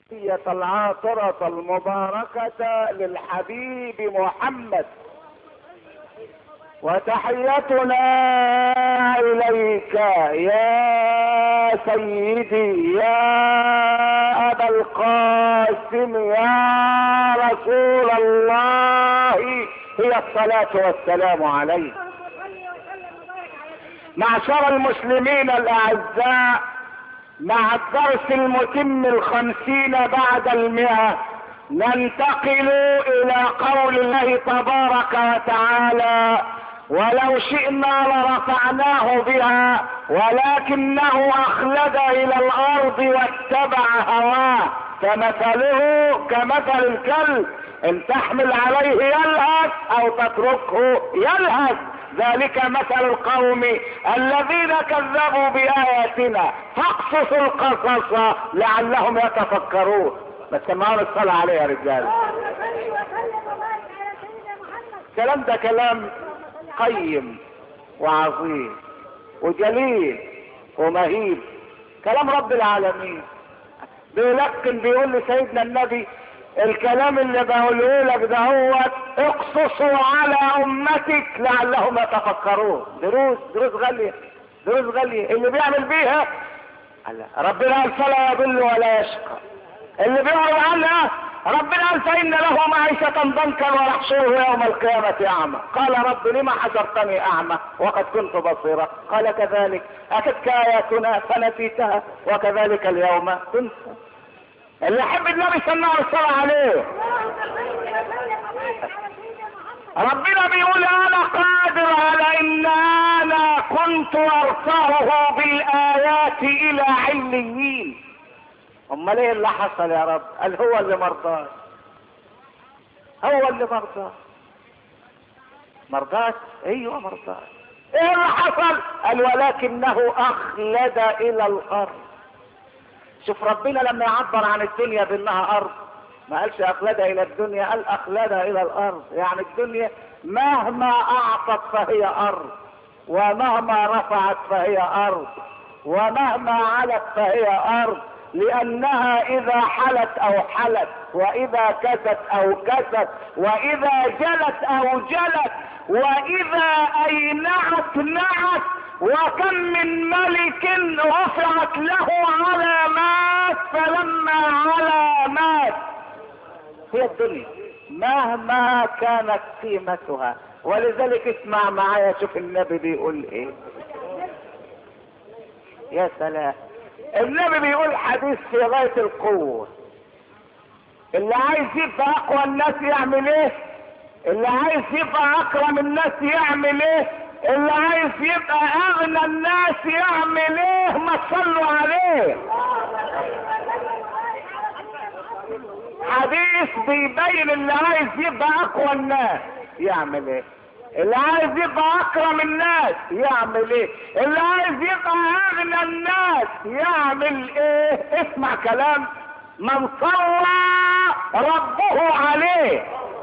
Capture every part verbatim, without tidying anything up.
العاطرة المباركة للحبيب محمد، وتحيتنا إليك يا سيدي يا أبا القاسم يا رسول الله، هي الصلاة والسلام عليك. معشر المسلمين الأعزاء، مع الدرس المتم الخمسين بعد المئة ننتقل إلى قول الله تبارك وتعالى: ولو شئنا لرفعناه بها ولكنه أخلد إلى الأرض واتبع هواه فمثله كمثل الكلب إن تحمل عليه يلهث أو تتركه يلهث، ذلك مثل القوم الذين كذبوا بآياتنا فاقصص القصص لعلهم يتفكرون. بس سمعوا الصلاة عليه يا رجال. الكلام ده كلام قيم وعظيم وجليل ومهيب، كلام رب العالمين. بيلقن بيقول لسيدنا النبي: الكلام اللي بقوله لك ده هو اقصصه على امتك لعلهم يتفكرون. دروس دروس غالية، دروس غالية اللي بيعمل بيها ربنا قال فلا يضل ولا يشقى، اللي بيعمل عنها ربنا قال فإن له معيشة ضنكا ونحشره يوم القيامة أعمى. قال: رب لما حشرتني أعمى وقد كنت بصيرا؟ قال: كذلك أتتك آياتنا فنسيتها وكذلك اليوم تنسى. اللي يحب النبي سمعوا الصلاة عليه. ربنا بيقول: انا قادر على ان انا كنت ارفعه بالايات الى عليين. امال ايه اللي حصل يا رب؟ قال: هو اللي مرضاش، هو اللي مرضاش. مرضاش؟ ايوه مرضاش. ايه اللي حصل؟ قال: ولكنه اخلد الى الارض. شوف ربنا لما يعبر عن الدنيا بانها ارض ما قالش اخلد الى الدنيا، قال اخلد الى الارض. يعني الدنيا مهما اعطت فهي ارض، ومهما رفعت فهي ارض، ومهما علت فهي ارض، لانها اذا حلت او حلت، واذا كست او كست، واذا جلت او جلت، واذا اينعت نعت. وكم من ملك رفعت له علامات فلما علامات. هي الدنيا مهما كانت قيمتها. ولذلك اسمع معايا، شوف النبي بيقول ايه. يا سلام، النبي بيقول حديث في غاية القوة. اللي عايز يبقى اقوى الناس يعمل ايه؟ اللي عايز يبقى اكرم الناس يعمل ايه؟ اللي عايز يبقى اغنى الناس يعمل ايه؟ ما تصلوا عليه. حديث بيبين اللي عايز يبقى اقوى الناس يعمل ايه، اللي عايز يبقى اكرم الناس يعمل ايه، اللي عايز يبقى اغنى الناس يعمل ايه. اسمع كلام من صلى ربه عليه.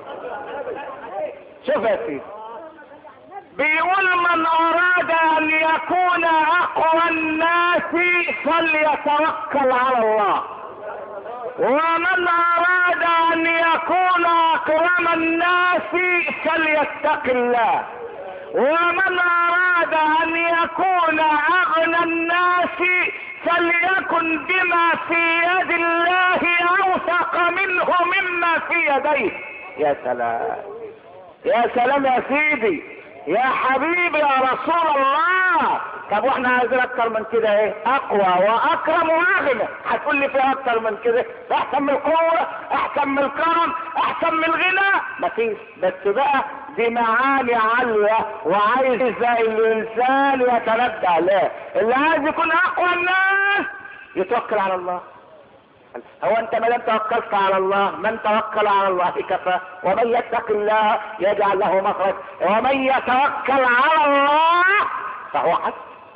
شوف يا سيدي، بيقول: من اراد ان يكون اقوى الناس فليتوكل على الله، ومن اراد ان يكون اكرم الناس فليتق الله، ومن اراد ان يكون اغنى الناس فليكن بما في يد الله اوثق منه مما في يديه. يا سلام يا سلام يا سيدي يا حبيبي يا رسول الله. طب واحنا عايزين اكتر من كده ايه؟ اقوى واكرم واغنى. هتقول لي في اكتر من كده؟ احسن من القوه، احسن من الكرم، احسن من الغنى؟ مفيش. بس بقى دي معاني عاليه وعايز الانسان يتردى عليه. اللي عايز يكون اقوى الناس يتوكل على الله. هو انت ما دام توكلت على الله، من توكل على الله كفى، ومن يتق الله يجعل له مخرج، ومن يتوكل على الله فهو حسب.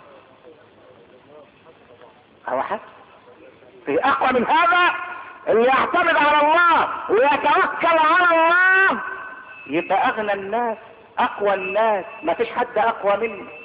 هو حسب. في اقوى من هذا؟ اللي يعتمد على الله ويتوكل على الله يبقى اغنى الناس، اقوى الناس، ما فيش حد اقوى منه.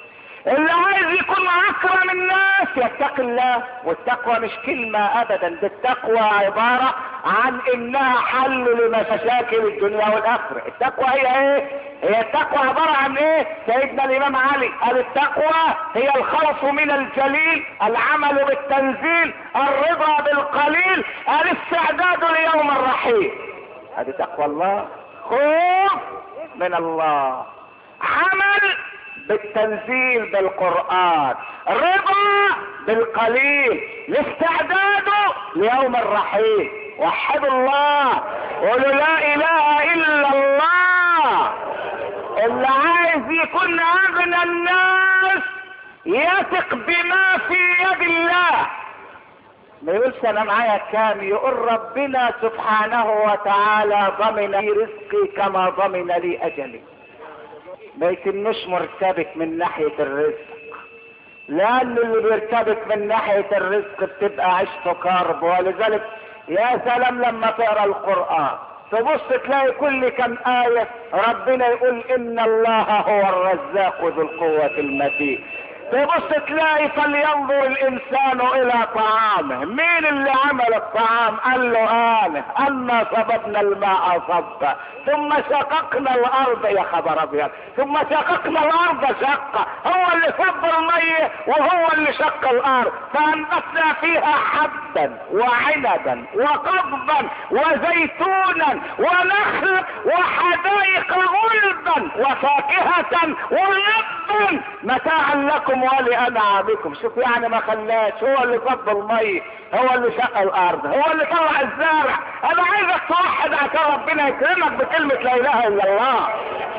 اللي عايز يكون اكرم الناس يتقي الله. والتقوى مش كلمة ابدا، دي التقوى عبارة عن انها حل لمشاكل الدنيا والاخرة. التقوى هي ايه؟ هي التقوى عبارة عن ايه؟ سيدنا الامام علي قال التقوى هي الخوف من الجليل، العمل بالتنزيل، الرضا بالقليل، الاستعداد ليوم الرحيل. هذه تقوى الله، خوف من الله، عمل بالتنزيل بالقرآن، رضا بالقليل، الاستعداد ليوم الرحيل. وحدوا الله، قولوا لا اله الا الله. اللي عايز يكون اغنى الناس يثق بما في يد الله. ما يقولش انا معايا كام، يقول ربنا سبحانه وتعالى ضمن لي رزقي كما ضمن لي اجلي. ما يتمش مرتبك من ناحية الرزق، لان اللي بيرتبك من ناحية الرزق بتبقى عيشته كرب. ولذلك يا سلام لما تقرا القرآن تبص تلاقي كل كم آية ربنا يقول ان الله هو الرزاق ذو القوة المتين. تبص تلاقي فلينظر الانسان الى طعامه. مين اللي عمل الطعام؟ قال له انا انا صببنا الماء صبا ثم شققنا الارض، يا خبر ابيض، ثم شققنا الارض شقا. هو اللي صب المية وهو اللي شق الارض، فانبتنا فيها حبا وعنبا وقضبا وزيتونا ونخل وحدائق غلبا وفاكهة ونبا متاعا لكم ولأنعامكم. شوف يعني ما خلاش، هو اللي صب المي، هو اللي شق الارض، هو اللي طلع الزرع. انا عايزك توحد عشان ربنا يكرمك بكلمة لا اله الا الله.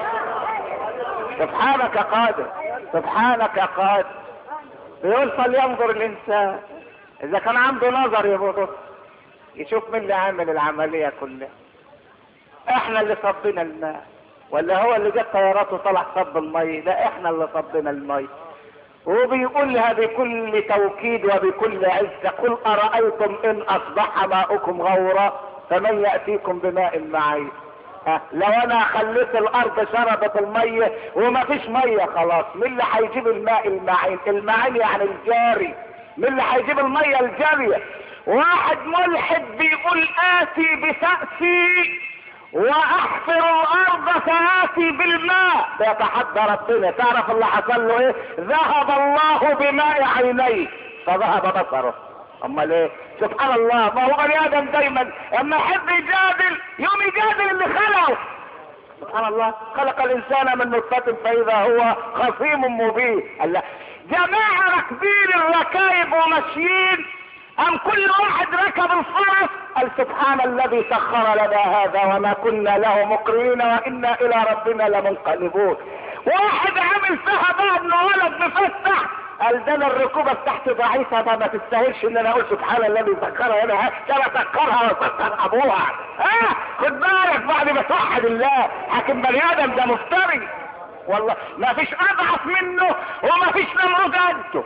سبحانك يا قادر، سبحانك يا قادر. بيقول فلينظر الانسان، اذا كان عنده نظر يبص يشوف مين اللي عامل العملية كلها. احنا اللي صبنا الماء ولا هو اللي جاب طيارات وطلع صب المي؟ لا احنا اللي صبنا المي. وبيقولها بكل توكيد وبكل عزة، قل أرأيتم إن أصبح ماؤكم غورا فمن يأتيكم بماء معين. أه لو أنا خليت الأرض شربت المية وما فيش مية خلاص، مين اللي هيجيب الماء المعين؟ المعين يعني الجاري. مين اللي هيجيب المية الجارية؟ واحد ملحد بيقول آتي بسأسي واحفر الارض فآتي بالماء، بيتحدى ربنا. تعرف اللي حصل له ايه؟ ذهب الله بماء عينيه فذهب بصره. امال ايه؟ سبحان الله. ما هو بني ادم دايما اما يحب يجادل يوم يجادل اللي خلقه. سبحان الله، خلق الانسان من نطفة فاذا هو خصيم مبين. الله، جماعة راكبين الركائب وماشيين، ام كل واحد ركب الفرس قال سبحان الذي سخر لنا هذا وما كنا له مقرنين وانا الى ربنا لمنقلبون. واحد عامل فيها بقى ابن ولد مفتح قال ده انا الركوبه بتاعتي ضعيفه، ده ما تستاهلش ان انا اقول سبحان الذي سخرها لنا، كما سخرها وسخر ابوها. ها خد بالك بعد ما توحد الله. حاكم بني ادم ده مفتري والله، ما فيش اضعف منه وما فيش نمرود قده.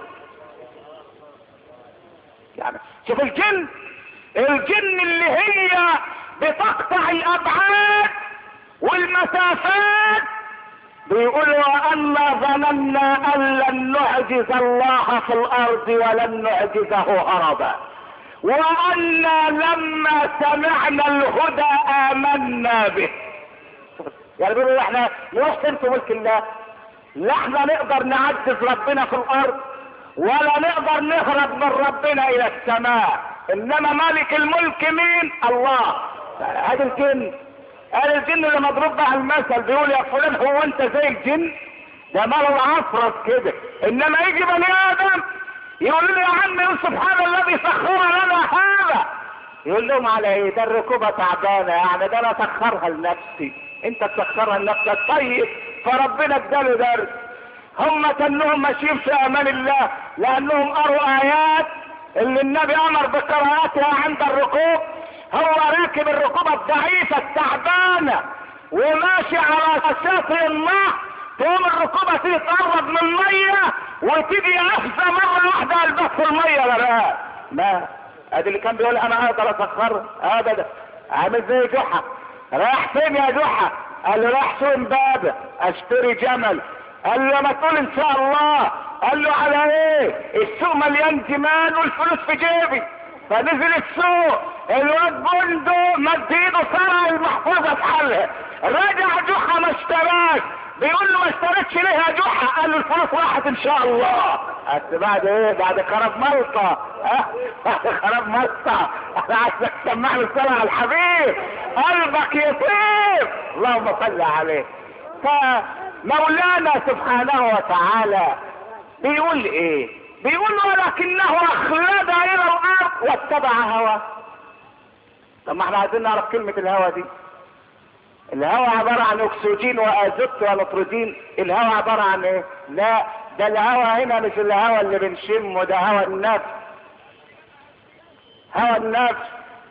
يعني شوف الجن، الجن اللي هي بتقطع الابعاد والمسافات، بيقولوا وأنا ظننا ان لن نعجز الله في الارض ولن نعجزه هربا، وأنا لما سمعنا الهدى آمنا به. يعني بيقولوا احنا نروح فين في ملك الله؟ لا احنا نقدر نعجز ربنا في الارض ولا نقدر نهرب من ربنا الى السماء، انما مالك الملك مين؟ الله. هذا الجن، هذا الجن اللي مضروب على المثل بيقول يا فلان هو انت زي الجن؟ ده مال العفرس كده. انما يجي بني ادم يقول لي يا عم يقول سبحان الذي سخر لنا هذا، يقول لهم على ايه؟ ده الركوبه تعبانه، يعني ده انا سخرها لنفسي، انت تسخرها لنفسك. طيب فربنا اداله درس. هم كانهم ماشيين في امان الله لانهم قروا ايات اللي النبي امر بقراءتها عند الركوب. هو راكب الركوبه الضعيفه التعبانه وماشي على شاطئ النهر، تقوم الركوبه تيجي تقرب من الميه وتيجي قفزه مره واحده البس في الميه غرقان. ما ادي اللي كان بيقول انا اقدر اسخرها ابدا. عامل زي جحا، رايح فين يا جحا؟ قال له رايح سوق امبابه اشتري جمل. قال له ما تقول ان شاء الله، قال له على ايه؟ السوق مليان جمال والفلوس في جيبي. فنزل السوق، الواد بندق مد ايده سرق المحفظه في حالها، رجع جحا ما اشتراش. بيقول له ما اشتريتش ليه يا جحا؟ قال له الفلوس راحت ان شاء الله. بس بعد ايه؟ بعد خراب ملطه. ها بعد خراب ملطه. انا عايزك تسمع لي الصلاه على الحبيب، قلبك يطيب. اللهم صل عليه. فمولانا سبحانه وتعالى بيقول ايه؟ بيقول ولكنه اخلد الى الارض واتبع هواه. طب ما احنا عايزين نعرف كلمة الهوى دي. الهوى عبارة عن اكسجين وازوت ونيتروجين. الهوى عبارة عن ايه؟ لا، ده الهوى هنا مش الهوى اللي بنشمه، ده هوى النفس. هوى النفس.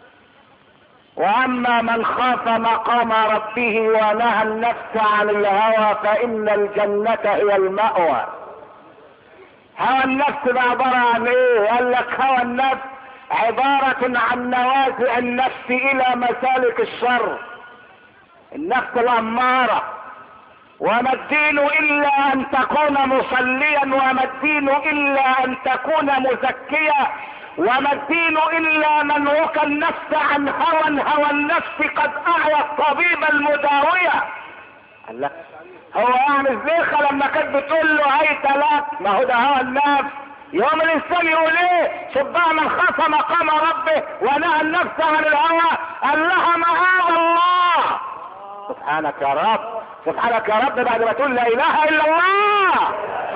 واما من خاف مقام ربه ونهى النفس عن الهوى فان الجنة هي المأوى. هوى النفس ده عبارة عن ايه؟ قال لك هوى النفس عبارة عن نوازع النفس الى مسالك الشر. النفس الامارة. وما الدين الا ان تكون مصليا، وما الدين الا ان تكون مزكيا، وما الدين الا من وكى النفس عن هوى. هوى النفس قد اعيا الطبيب المداوية. قال لك هو يعني الزيخة لما كانت بتقول له هيت لك، ما هو ده هوى النفس. يوم الانسان يقول ايه؟ شبع من خاف مقام ربه ونهى النفس عن الهوى قال لها معاذ الله. سبحانك يا رب، سبحانك يا رب، بعد ما تقول لا اله الا الله.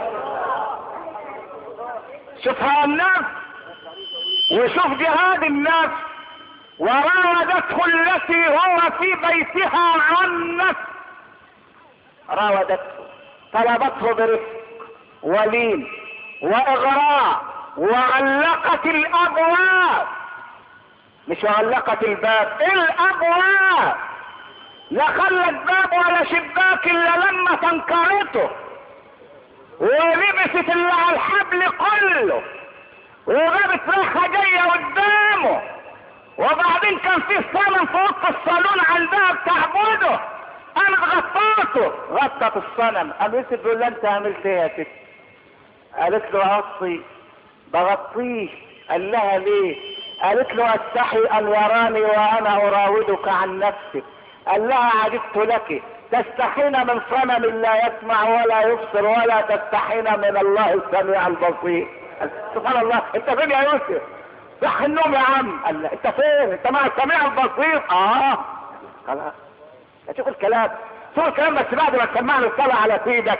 شوف هوى النفس وشوف جهاد النفس. وراودته التي هو في بيتها عن نفس. راودته، طلبته برفق ولين واغراء، وغلقت الابواب. مش غلقت الباب، الابواب. لا خلت باب ولا شباك الا لما تنكرته، ولبست اللي على الحبل كله، وجابت ريحه جايه قدامه. وبعدين كان في صنم في وسط الصالون عندها بتعبده، قامت غطاته، غطت الصنم. قام يوسف بيقول لها انت عملت ايه يا ست؟ قالت له اغطي. بغطيه. قال لها ليه؟ قالت له استحي ان يراني وانا اراودك عن نفسي. قال لها عجبت لك، تستحين من صنم لا يسمع ولا يبصر، ولا تستحين من الله السميع البصير. سبحان الله. انت فين يا يوسف؟ صح النوم يا عم. قال لا انت فين؟ انت مع السميع البصير. اه خلاص. شوف الكلام، شوف الكلام، بس بعد ما تسمعني الصلاة على سيدك.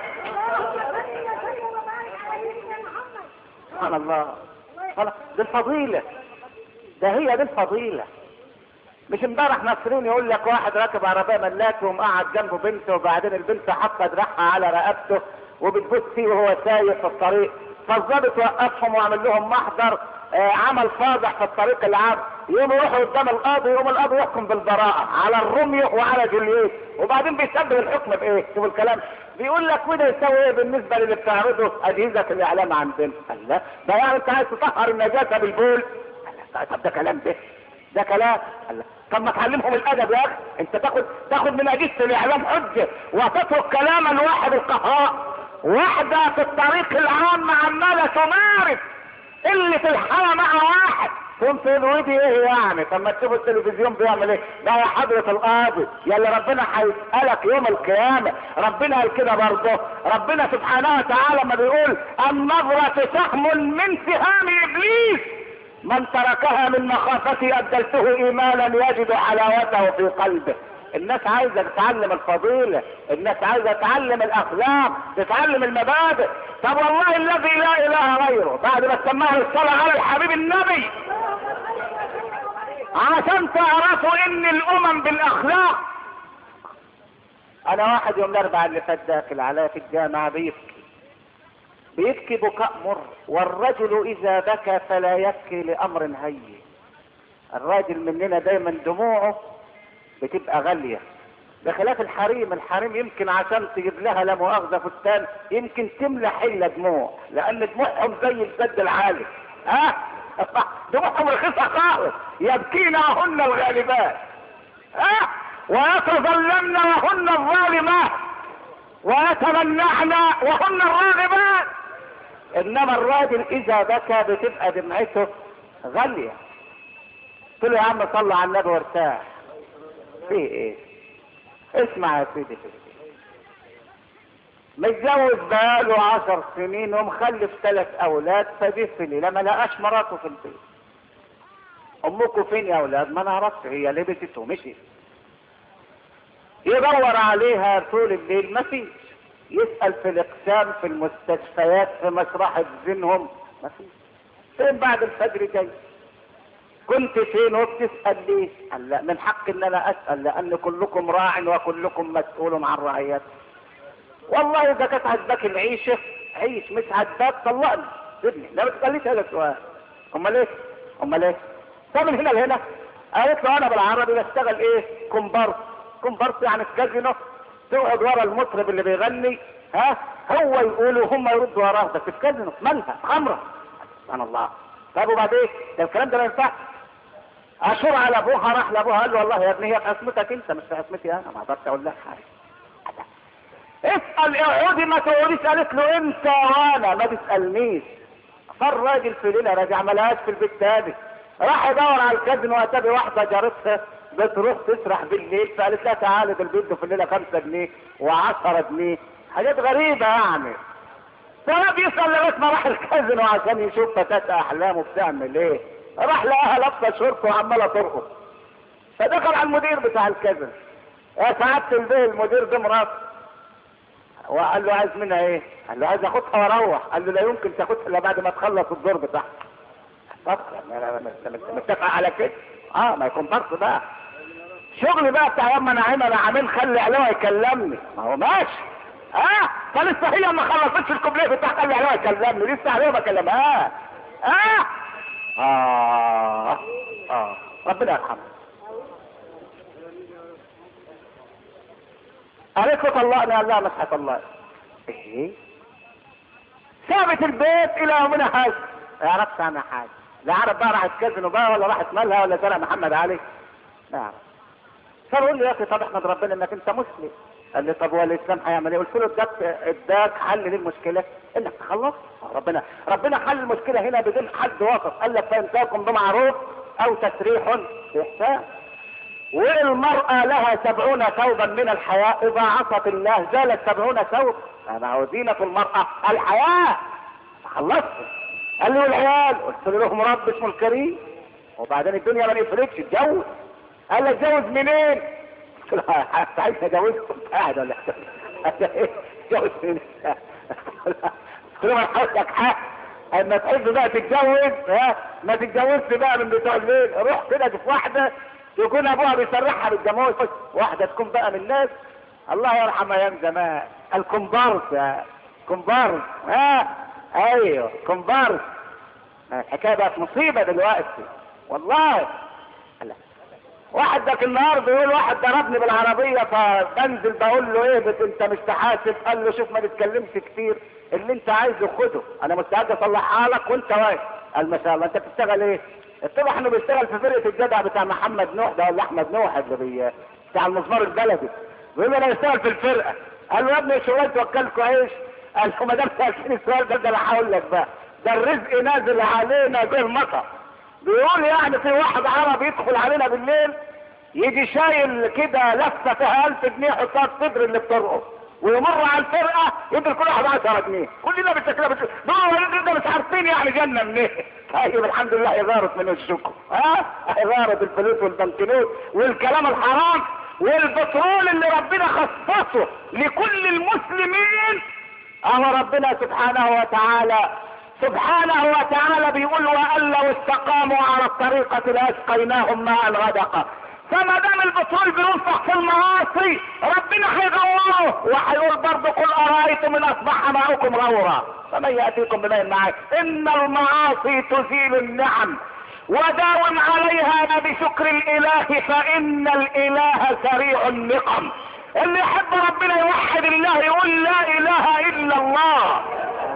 سبحان الله. خلاص دي الفضيلة، ده هي دي الفضيلة. مش امبارح ناصرين يقول لك واحد راكب عربية ملاك ومقعد جنبه بنته، وبعدين البنت حاطة دراعها على رقبته وبتبص فيه وهو سايق في الطريق، فالظابط وقفهم وعمل لهم محضر. آه عمل فاضح في الطريق العام. يقوم يروحوا قدام القاضي، يقوم القاضي يحكم بالبراءة على الروميو وعلى جولييت، وبعدين بيسبب الحكم بايه؟ شوف الكلام. بيقول لك وده يسوي ايه بالنسبة للي بتعرضه اجهزة الاعلام عندنا؟ قال لا ده يعني انت عايز تطهر النجاسة بالبول؟ قال لا طب ده كلام ده ده كلام. قال لا طب ما تعلمهم الادب يا اخي. انت تاخد تاخد من اجهزة الاعلام حجة وتترك كلام الواحد القهار. واحدة في الطريق العام عمالة تمارس اللي في الحالة مع واحد، تقوم تقول ودي ايه يعني؟ طب ما تشوف التلفزيون بيعمل ايه؟ ده يا حضرة القاضي يا اللي ربنا هيسألك يوم القيامة. ربنا قال كده برضه. ربنا سبحانه وتعالى ما بيقول النظرة سهم من سهام ابليس، من تركها من مخافتي ابدلته ايمانا يجد حلاوته في قلبه. الناس عايزة تتعلم الفضيلة، الناس عايزة تتعلم الاخلاق، تتعلم المبادئ. طب والله الذي لا اله غيره، بعد ما تسمعوا الصلاة على الحبيب النبي عشان تعرفوا ان الامم بالاخلاق. انا واحد يوم الاربعاء اللي فات داخل عليا في الجامعة بيبكي بيبكي بكاء مر. والرجل اذا بكى فلا يبكي لامر هين. الراجل مننا دايما دموعه بتبقى غالية، بخلاف الحريم. الحريم يمكن عشان تجيب لها لا مؤاخذة فستان يمكن تملى حلة دموع، لان دموعهم زي السد العالي. ها دموعهم رخيصة خالص. يبكينهن الغالبات ها ويتظلمن وهن الظالمات ويتمنعن وهن الراغبات. انما الراجل اذا بكى بتبقى دمعته غالية. قلت له يا عم صلى على النبي وارتاح. في ايه؟ اسمع يا سيدي، في ايه؟ متجوز بقاله عشر سنين ومخلف ثلاث اولاد، فجه في ليله ما لقاش مراته في البيت. امكم فين يا اولاد؟ ما نعرفش، هي لبست ومشيت. يدور عليها طول الليل ما فيش، يسأل في الاقسام، في المستشفيات، في مشرحة زينهم، ما فيش. فين بعد الفجر جاي؟ كنت فين وبتسأل ليه؟ قال لا، من حق ان انا اسأل لان كلكم راع وكلكم مسؤول عن رعيته. والله اذا كانت عجباك العيشة عيش، مش عجباك طلقني سيبني. لا ما تسأليش هذا السؤال. امال ايه؟ امال ايه؟ طب من هنا لهنا. قالت له انا بالعربي بشتغل ايه؟ كومبارس. كومبارس يعني في كازينو، تقعد ورا المطرب اللي بيغني، ها هو يقول وهم يردوا وراه، بس في كازينو مالها خمره. سبحان الله. طب وبعدين ده الكلام ده ما ينفعش. اشور على ابوها، راح لابوها قال له والله يا ابني هي في عصمتك انت مش في عصمتي انا، ما اقدرش اقول لك حاجه. اسال اقعدي ما تقعديش. قالت له انت وانا ما تسالنيش. فالراجل في ليله راجع ما لقاش في البيت تاني، راح يدور على الكازينو واتى واحده جارتها بتروح تسرح بالليل، فقالت لها تعالى ده البيت في الليله خمسة جنيه وعشرة جنيه، حاجات غريبه يعني. فلا بيسال لغايه ما راح الكازينو عشان يشوف فتاه احلامه بتعمل ايه، راح لقاها لابسه شورت وعماله ترقص. فدخل على المدير بتاع الكازينو، يا سعاده البيه المدير ده مراته. وقال له عايز منها ايه؟ قال له عايز اخدها واروح. قال له لا يمكن تاخدها الا بعد ما تخلص الدور بتاعها. متفق على كده؟ اه ما يكون برضه بقى شغل بقى بتاع ياما نعيم انا عامل خلي علوه يكلمني، ما هو ماشي. اه فلسه هي ما خلصتش الكوبليه بتاع خلي علوه يكلمني، لسه علوه بكلمها. اه اه اه ربنا يرحمه. قالت له طلقني، قال لها مش هطلقني. ايه؟ سابت البيت الى يومنا هذا ما يعرفش عنها حاجه. لا عارف بقى راحت كازينو بقى ولا راحت مالها ولا سرق محمد علي، لا عارف. فبقول له يا اخي طب احمد ربنا انك انت مسلم. قال لي طب هو الاسلام هيعمل ايه؟ قلت له اداك اداك حل للمشكله انك تخلص. ربنا ربنا حل المشكله هنا بدون حد وسط. قال لك فامساكم بمعروف او تسريح باحسان. والمرأة لها سبعون ثوبا من الحياء، اذا عصت الله زالت سبعون ثوب. هذا هو زينة المرأة الحياء. خلصت. قال له العيال، قلت له لهم رب اسمه الكريم. وبعدين الدنيا ما نفرقش اتجوز. قال لي اتجوز منين؟ قلت له عايز اتجوز كنت قاعد ولا اتجوز منين؟ قلت له ما حضرتك حق اما تحب بقى تتجوز ها ما تتجوزش بقى من بتوع الليل، روح كده شوف واحده يكون ابوها بيسرحها بالجاموس، واحده تكون بقى من الناس الله يرحم ايام زمان الكومبارس. كومبارس ها ايوه كومبارس. الحكايه بقت مصيبه دلوقتي والله. لا. واحد ذاك النهار بيقول واحد ضربني بالعربيه، فبنزل بقول له ايه بس انت مش تحاسب؟ قال له شوف ما تتكلمش كتير، اللي انت عايزه خده، انا مستعد اصلحها لك وانت واقف. قال ما شاء الله انت بتشتغل ايه؟ اتضح انه بيشتغل في فرقه الجدع بتاع محمد نوح ده ولا احمد نوح اللي بي بتاع المزمار البلدي. بيقول له انا بشتغل في الفرقه. قال له يا ابني شغلت وكلكوا عيش. قال له ما دام سالتني السؤال ده ده انا هقول لك بقى، ده الرزق نازل علينا زي المطر. بيقول يعني في واحد عربي يدخل علينا بالليل يجي شايل كده لفه فيها ألف جنيه يحطها في صدر اللي بترقص، ويمر على الفرقه يدي كل واحد عشرة جنيه، كلنا بالشكل ده دول مش عارفين يعني جنه منين. طيب الحمد لله إدارة من الشكر، ها إدارة الفلوس والبنكنوت والكلام الحرام والبترول اللي ربنا خصصه لكل المسلمين. اهو ربنا سبحانه وتعالى سبحانه وتعالى بيقول وأن لو استقاموا على الطريقة لأسقيناهم ماء غدقا. فما دام البترول بينفق في المعاصي ربنا هيغوره، وهيقول برضه قل أرأيتم إن أصبح ماؤكم غورا فمن يأتيكم بماء معين. إن المعاصي تزيل النعم وداوم عليها بشكر الإله فإن الإله سريع النقم. اللي يحب ربنا يوحد الله يقول لا إله إلا الله.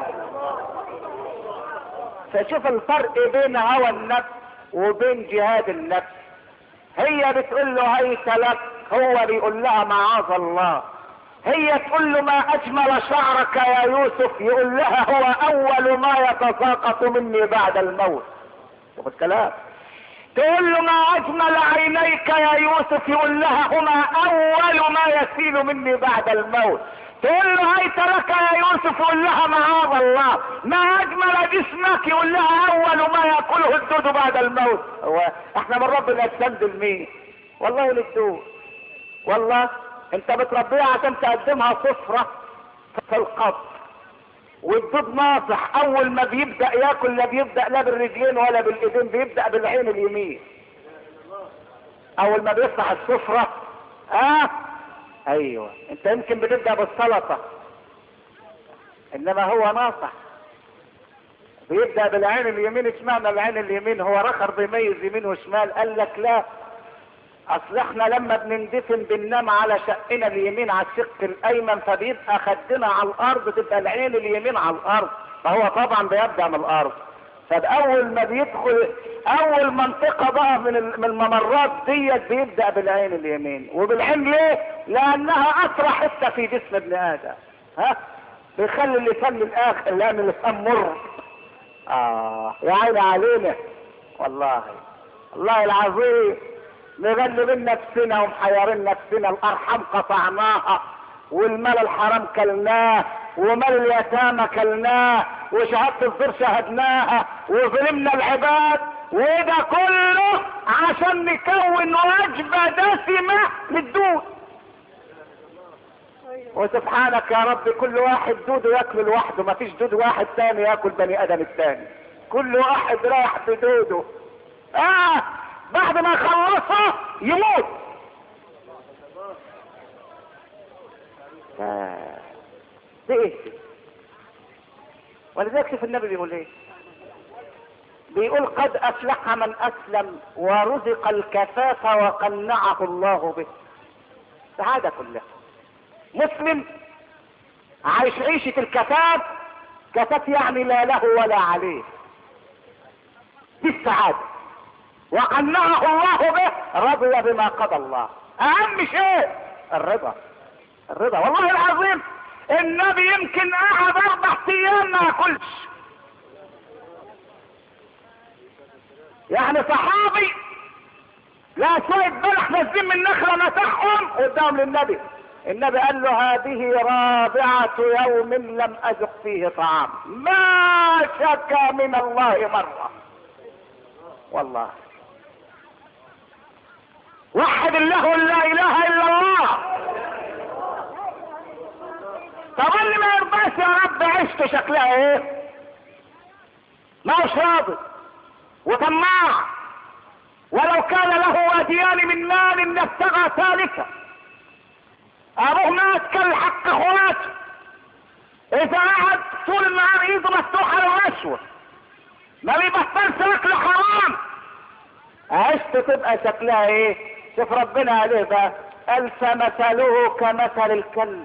فشوف الفرق بين هوى النفس وبين جهاد النفس. هي بتقول له هيت لك، هو بيقول لها معاذ الله. هي تقول له ما اجمل شعرك يا يوسف، يقول لها هو اول ما يتساقط مني بعد الموت. شوف الكلام. تقول له ما اجمل عينيك يا يوسف، يقول لها هما اول ما يسيل مني بعد الموت. تقول له هيت لك يا يوسف، يقول لها معاذ الله. ما اجمل جسمك، يقول لها اول ما ياكله الدود بعد الموت. هو احنا من ربنا نستندل مين؟ والله للدود. والله انت بتربيها عشان تقدمها صفرة في القبر، والدود ناصح اول ما بيبدأ ياكل لا بيبدأ لا بالرجلين ولا بالايدين، بيبدأ بالعين اليمين. اول ما بيفتح السفرة اه ايوه انت يمكن بتبدأ بالسلطة، انما هو ناصح بيبدأ بالعين اليمين. اشمعنى العين اليمين؟ هو رخر بيميز يمين وشمال؟ قال لك لا، اصل احنا لما بنندفن بننام على شقنا اليمين على الشق الايمن، فبيبقى خدنا على الارض، تبقى العين اليمين على الارض، فهو طبعا بيبدأ من الارض. فاول ما بيدخل اول منطقة بقى من من الممرات ديت بيبدأ بالعين اليمين. وبالعين ليه؟ لانها اسرع حتة في جسم ابن ادم. ها بيخلي اللسان للاخر، لان اللسان مر. اه يا عيني علينا والله، والله العظيم مغلبين نفسنا ومحيرين نفسنا. الارحام قطعناها، والمال الحرام كلناه، ومال اليتامى كلناه، وشهادة الزور شهدناها، وظلمنا العباد، وده كله عشان نكون وجبة دسمة للدود. وسبحانك يا رب كل واحد دوده ياكل لوحده، مفيش دود واحد تاني ياكل بني ادم التاني، كل واحد رايح بدوده. اه بعد ما يخلصه يموت. آه. ده ايه؟ ولذلك شوف النبي بيقول ايه؟ بيقول قد افلح من اسلم ورزق الكفاف وقنعه الله به. السعادة كلها. مسلم عايش عيشة الكفاف، كفاف يعني لا له ولا عليه، دي السعادة. وقنعه الله به، رضي بما قضى الله. اهم شيء الرضا، الرضا. والله العظيم النبي يمكن قعد اربع ايام ما ياكلش. يعني صحابي لا شوية بلح نازلين من نخلة مسحهم قدام للنبي، النبي قال له هذه رابعة يوم لم اذق فيه طعام، ما شكى من الله مرة. والله وحد الله لا اله الا الله. طب اللي ما يرضاش يا رب عيشته شكلها ايه؟ ما هوش راضي وطماع، ولو كان له واديان من مال لابتغى ثالثا. ابوه مات كان حق اخواته، اذا قعد طول النهار ايده مفتوحه للرشوه، ما بيبطلش اكل حرام، عيشته تبقى شكلها ايه؟ شوف ربنا عليه بقى قال فمثله كمثل الكلب.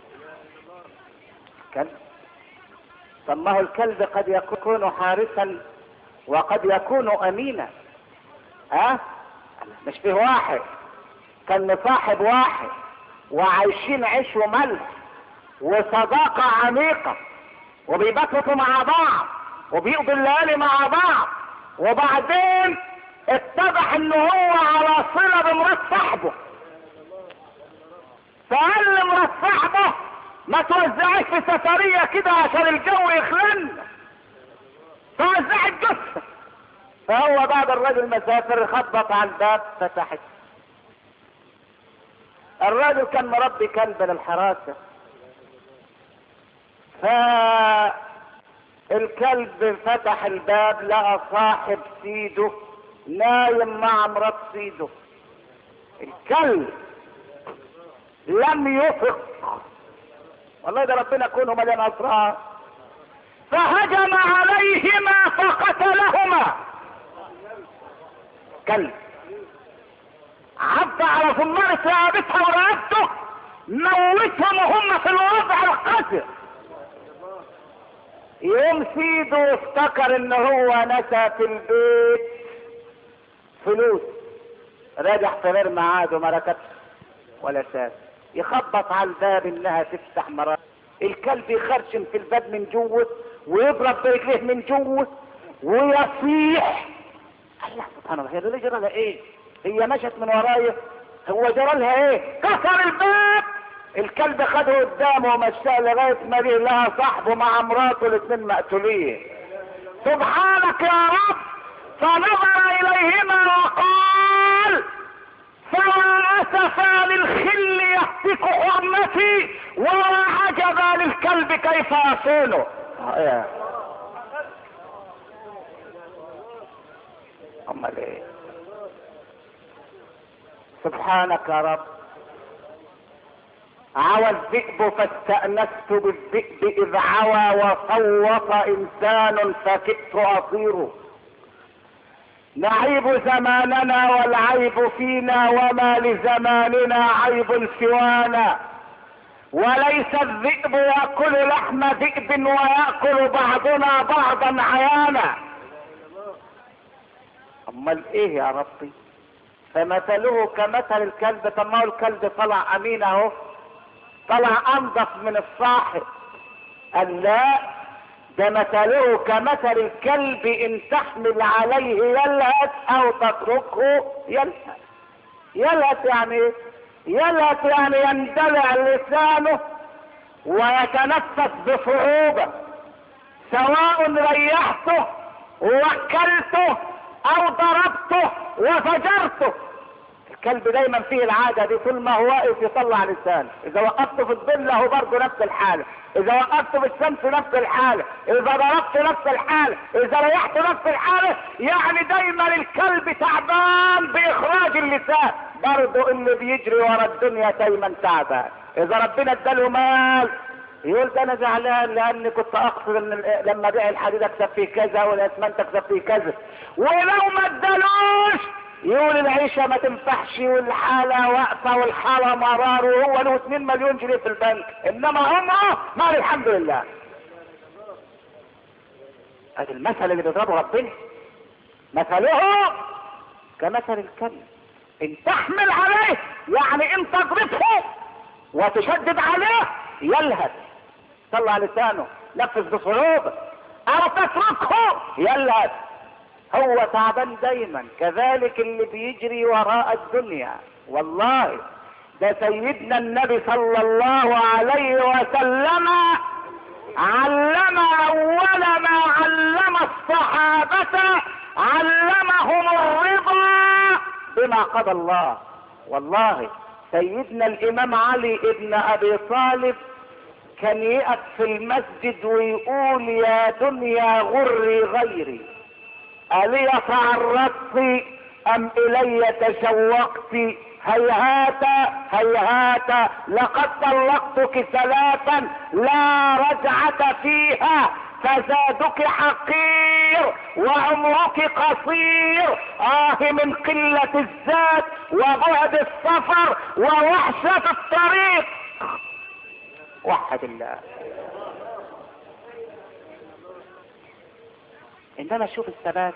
كلب. طب ما هو الكلب قد يكون حارسا وقد يكون امينا. ها مش فيه واحد كان مصاحب واحد وعايشين عيش وملح وصداقة عميقة، وبيبتلوا مع بعض وبيقضوا الليالي مع بعض، وبعدين اتضح ان هو على صلة بمرات صاحبه، فقال لمرات صاحبه ما توزعيش في سفرية كده عشان الجو يخلن، فوزعت جثة. فهو بعد الرجل مسافر خبط على الباب فتحت. الراجل كان مربي كلب للحراسة، فالكلب فتح الباب لقى صاحب سيده نايم مع مرات سيده. الكلب لم يفق، والله ده ربنا كونه مليان اسرار، فهجم عليهما فقتلهما. كلب عض على ثمار ثابتها ورقبته، موتهم وهم في الوضع القذر. يوم سيده افتكر ان هو نسى في البيت فلوس، راجع في غير ميعاده ما ركبش ولا شاف. يخبط على الباب انها تفتح مرات، الكلب يخرشم في الباب من جوه ويضرب برجليه من جوه ويصيح. الله سبحان الله، هي دي جرى لها ايه؟ هي مشت من ورايا، هو جرى لها ايه؟ كسر الباب، الكلب خده قدامه ومشاه لغايه ما جه لها صاحبه مع مراته الاثنين مقتولين. سبحانك يا رب. فنظر اليهما وقال فيا اسفا للخل يهتك حرمتي ولا عجبا للكلب كيف يصونه. امال ايه؟ سبحانك يا رب. عوى الذئب فاستأنست بالذئب إذ عوى وصوت إنسان فكئت أطيره. نعيب زماننا والعيب فينا وما لزماننا عيب سوانا، وليس الذئب يأكل لحم ذئب ويأكل بعضنا بعضا عيانا. امال ايه يا ربي؟ فمثله كمثل الكلب. طب ما هو الكلب طلع امين اهو، طلع انضف من الصاحب. قال لا، ده مثله كمثل الكلب ان تحمل عليه يلهث او تتركه يلهث. يلهث يعني ايه؟ يلهث يعني يندلع لسانه ويتنفس بصعوبة، سواء ريحته ووكلته او ضربته وفجرته. الكلب دايما فيه العادة دي، طول ما هو واقف يطلع لسانه. اذا وقفته في الظل هو برضه نفس الحالة، اذا وقفته في الشمس نفس الحالة، اذا ضربته نفس الحالة، اذا ريحته نفس الحالة. يعني دايما الكلب تعبان باخراج اللسان. برضه اللي بيجري ورا الدنيا دايما تعبان. اذا ربنا اداله مال يقول ده انا زعلان لاني كنت اقصد ان لما بيع الحديد اكسب فيه كذا والاسمنت اكسب فيه كذا. ولو ما ادالوش يقول العيشه ما تنفعش والحاله واقفه والحاله مرار، وهو له اتنين مليون جنيه في البنك، انما هم مال الحمد لله. ادي المثل اللي بيضربه ربنا، مثله كمثل الكلب ان تحمل عليه، يعني ان تضربه وتشدد عليه يلهث، طلع لسانه، نفس بصعوبة، او تتركه يلهث، هو تعبان دايما. كذلك اللي بيجري وراء الدنيا. والله ده سيدنا النبي صلى الله عليه وسلم علم اول ما علم الصحابة، علمهم الرضا بما قضى الله. والله سيدنا الامام علي ابن ابي طالب كان يقف في المسجد ويقول يا دنيا غري غيري، الي تعرضت ام الي تشوقت، هيهات هيهات لقد طلقتك ثلاثا لا رجعة فيها، فزادك حقير وعمرك قصير، آه من قلة الزاد وبعد السفر ووحشة الطريق. وحد الله. انما شوف الثبات،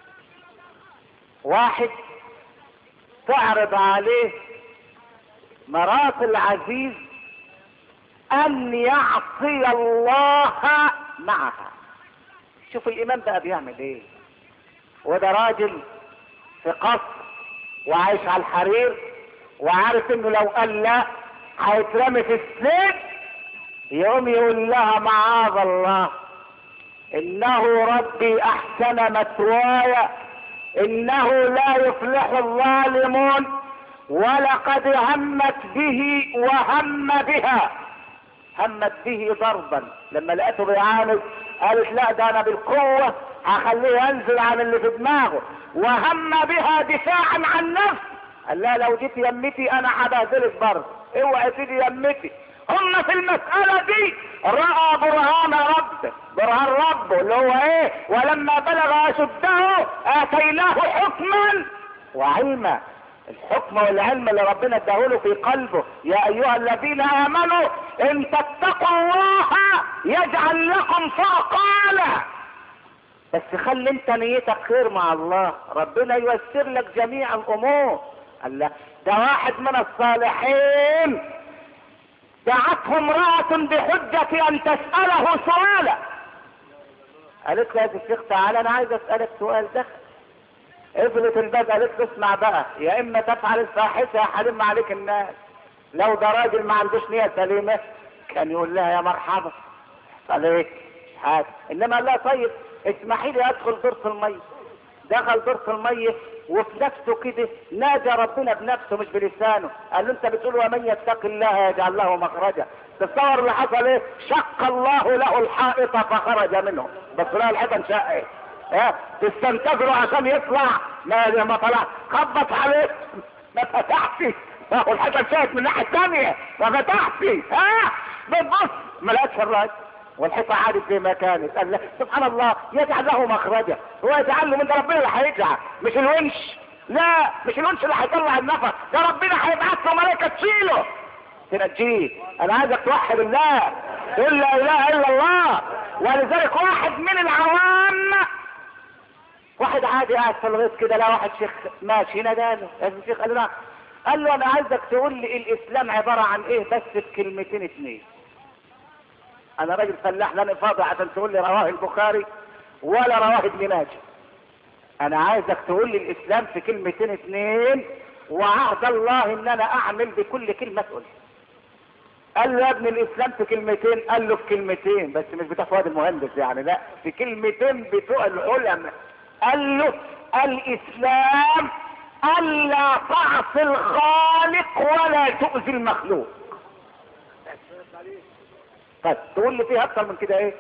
واحد تعرض عليه مرات العزيز ان يعصي الله معها. شوف الامام بقى بيعمل ايه. وده راجل في قصر وعايش على الحرير وعارف انه لو قال لا هيترمي في السجن، يقوم يقول لها معاذ الله، انه ربي احسن مثواي، انه لا يفلح الظالمون، ولقد همت به وهم بها. همت به ضربا، لما لقيته بيعاند قالت لا ده انا بالقوة هخليه ينزل عن اللي في دماغه. وهم بها دفاعا عن نفسه، قال لا لو جيت يمتي انا هبهدلك برضه، اوعي تيجي يمتي. هم في المسألة دي رأى برهان ربه، برهان ربه اللي هو ايه؟ ولما بلغ اشده اتيناه حكما وعلما. الحكم والعلم اللي ربنا اداهوله في قلبه. يا ايها الذين امنوا ان تتقوا الله يجعل لكم فرقانا. بس خلي انت نيتك خير مع الله، ربنا ييسر لك جميع الامور. الله، ده واحد من الصالحين دعته امرأة بحجة ان تسأله سؤالا. قالت له يا الشيخ تعالى انا عايز اسألك سؤال. دخل قفلت الباب قالت له اسمع بقى، يا اما تفعل الفاحشة يا حلم عليك الناس. لو ده راجل ما عندوش نية سليمة كان يقول لها يا مرحبا قال ايه حاجة، انما قال لها طيب اسمحي لي ادخل دورة المية. دخل دورة المية وفي نفسه كده نادى ربنا بنفسه مش بلسانه، قال له انت بتقول ومن يتق الله يجعل له مخرجا. تتصور اللي حصل ايه؟ شق الله له الحائط فخرج منه. بس لا الحيطه انشقت. ها تستنتظروا عشان يطلع ما ما طلع، خبط عليه ما فتحش، والحيطه انشقت من الناحيه الثانيه ما فتحش. ها بتبص ما لقاش الراجل والحيطه عادت زي ما كانت. قال له سبحان الله يجعل له مخرجا. هو يجعل له من ده ربنا اللي هيجعل مش الونش. لا مش الونش اللي هيطلع النفس، ده ربنا هيبعت له ملائكه تشيله تنجيه. انا عايزك توحد الله تقول لا اله الا الله. ولذلك واحد من العوام، واحد عادي قاعد في الغيط كده، لا واحد شيخ ماشي ناداله يا شيخ، قال له نعم. قال له انا عايزك تقول لي الاسلام عباره عن ايه بس بكلمتين اتنين. انا راجل فلاح لا فاضي عشان تقول لي رواه البخاري ولا رواه ابن ماجه. انا عايزك تقول لي الاسلام في كلمتين اتنين وعهد الله ان انا اعمل بكل كلمه تقولها. قال له يا ابن الاسلام في كلمتين. قال له في كلمتين بس مش بتوع فؤاد المهندس يعني، لا في كلمتين بتوع العلماء. قال له الاسلام الا تعصي الخالق ولا تؤذي المخلوق. طيب تقول لي فيها اكتر من كده ايه؟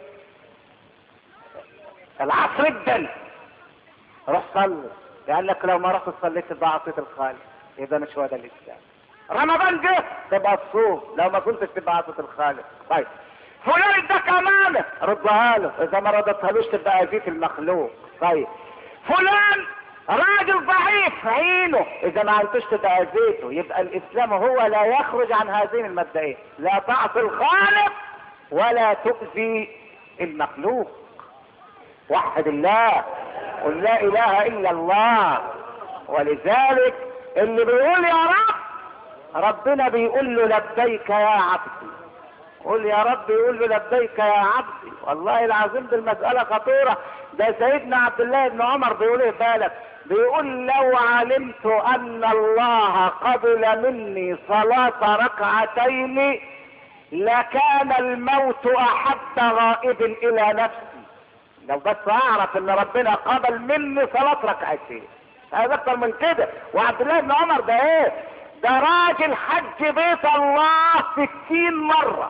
العصر الدني روح صلي، قال لك لو ما رحت صليت تبقى عصيت الخالق، يبقى مش هو ده الاسلام. رمضان جه تبقى تصوم، لو ما كنتش تبقى عصيت الخالق. طيب فلان اداك امانه ردها له، اذا ما ردتهالوش تبقى اذيت المخلوق. طيب فلان راجل ضعيف عينه، اذا ما عرفتش تبقى اذيته. يبقى الاسلام هو لا يخرج عن هذين المبدئين، لا تعصي الخالق ولا تؤذي المخلوق. وحد الله قل لا اله الا الله. ولذلك اللي بيقول يا رب ربنا بيقول له لبيك يا عبدي. قول يا رب يقول له لبيك يا عبدي. والله العظيم دي المسألة خطيرة. ده سيدنا عبد الله بن عمر بيقول ايه بالك؟ بيقول لو علمت ان الله قبل مني صلاة ركعتين لكان الموت احب غائب الى نفسي. لو بس اعرف ان ربنا قبل مني صلاة ركعتين هذا اكتر من كده. وعبد الله بن عمر ده ايه؟ ده راجل حج بيت الله ستين مرة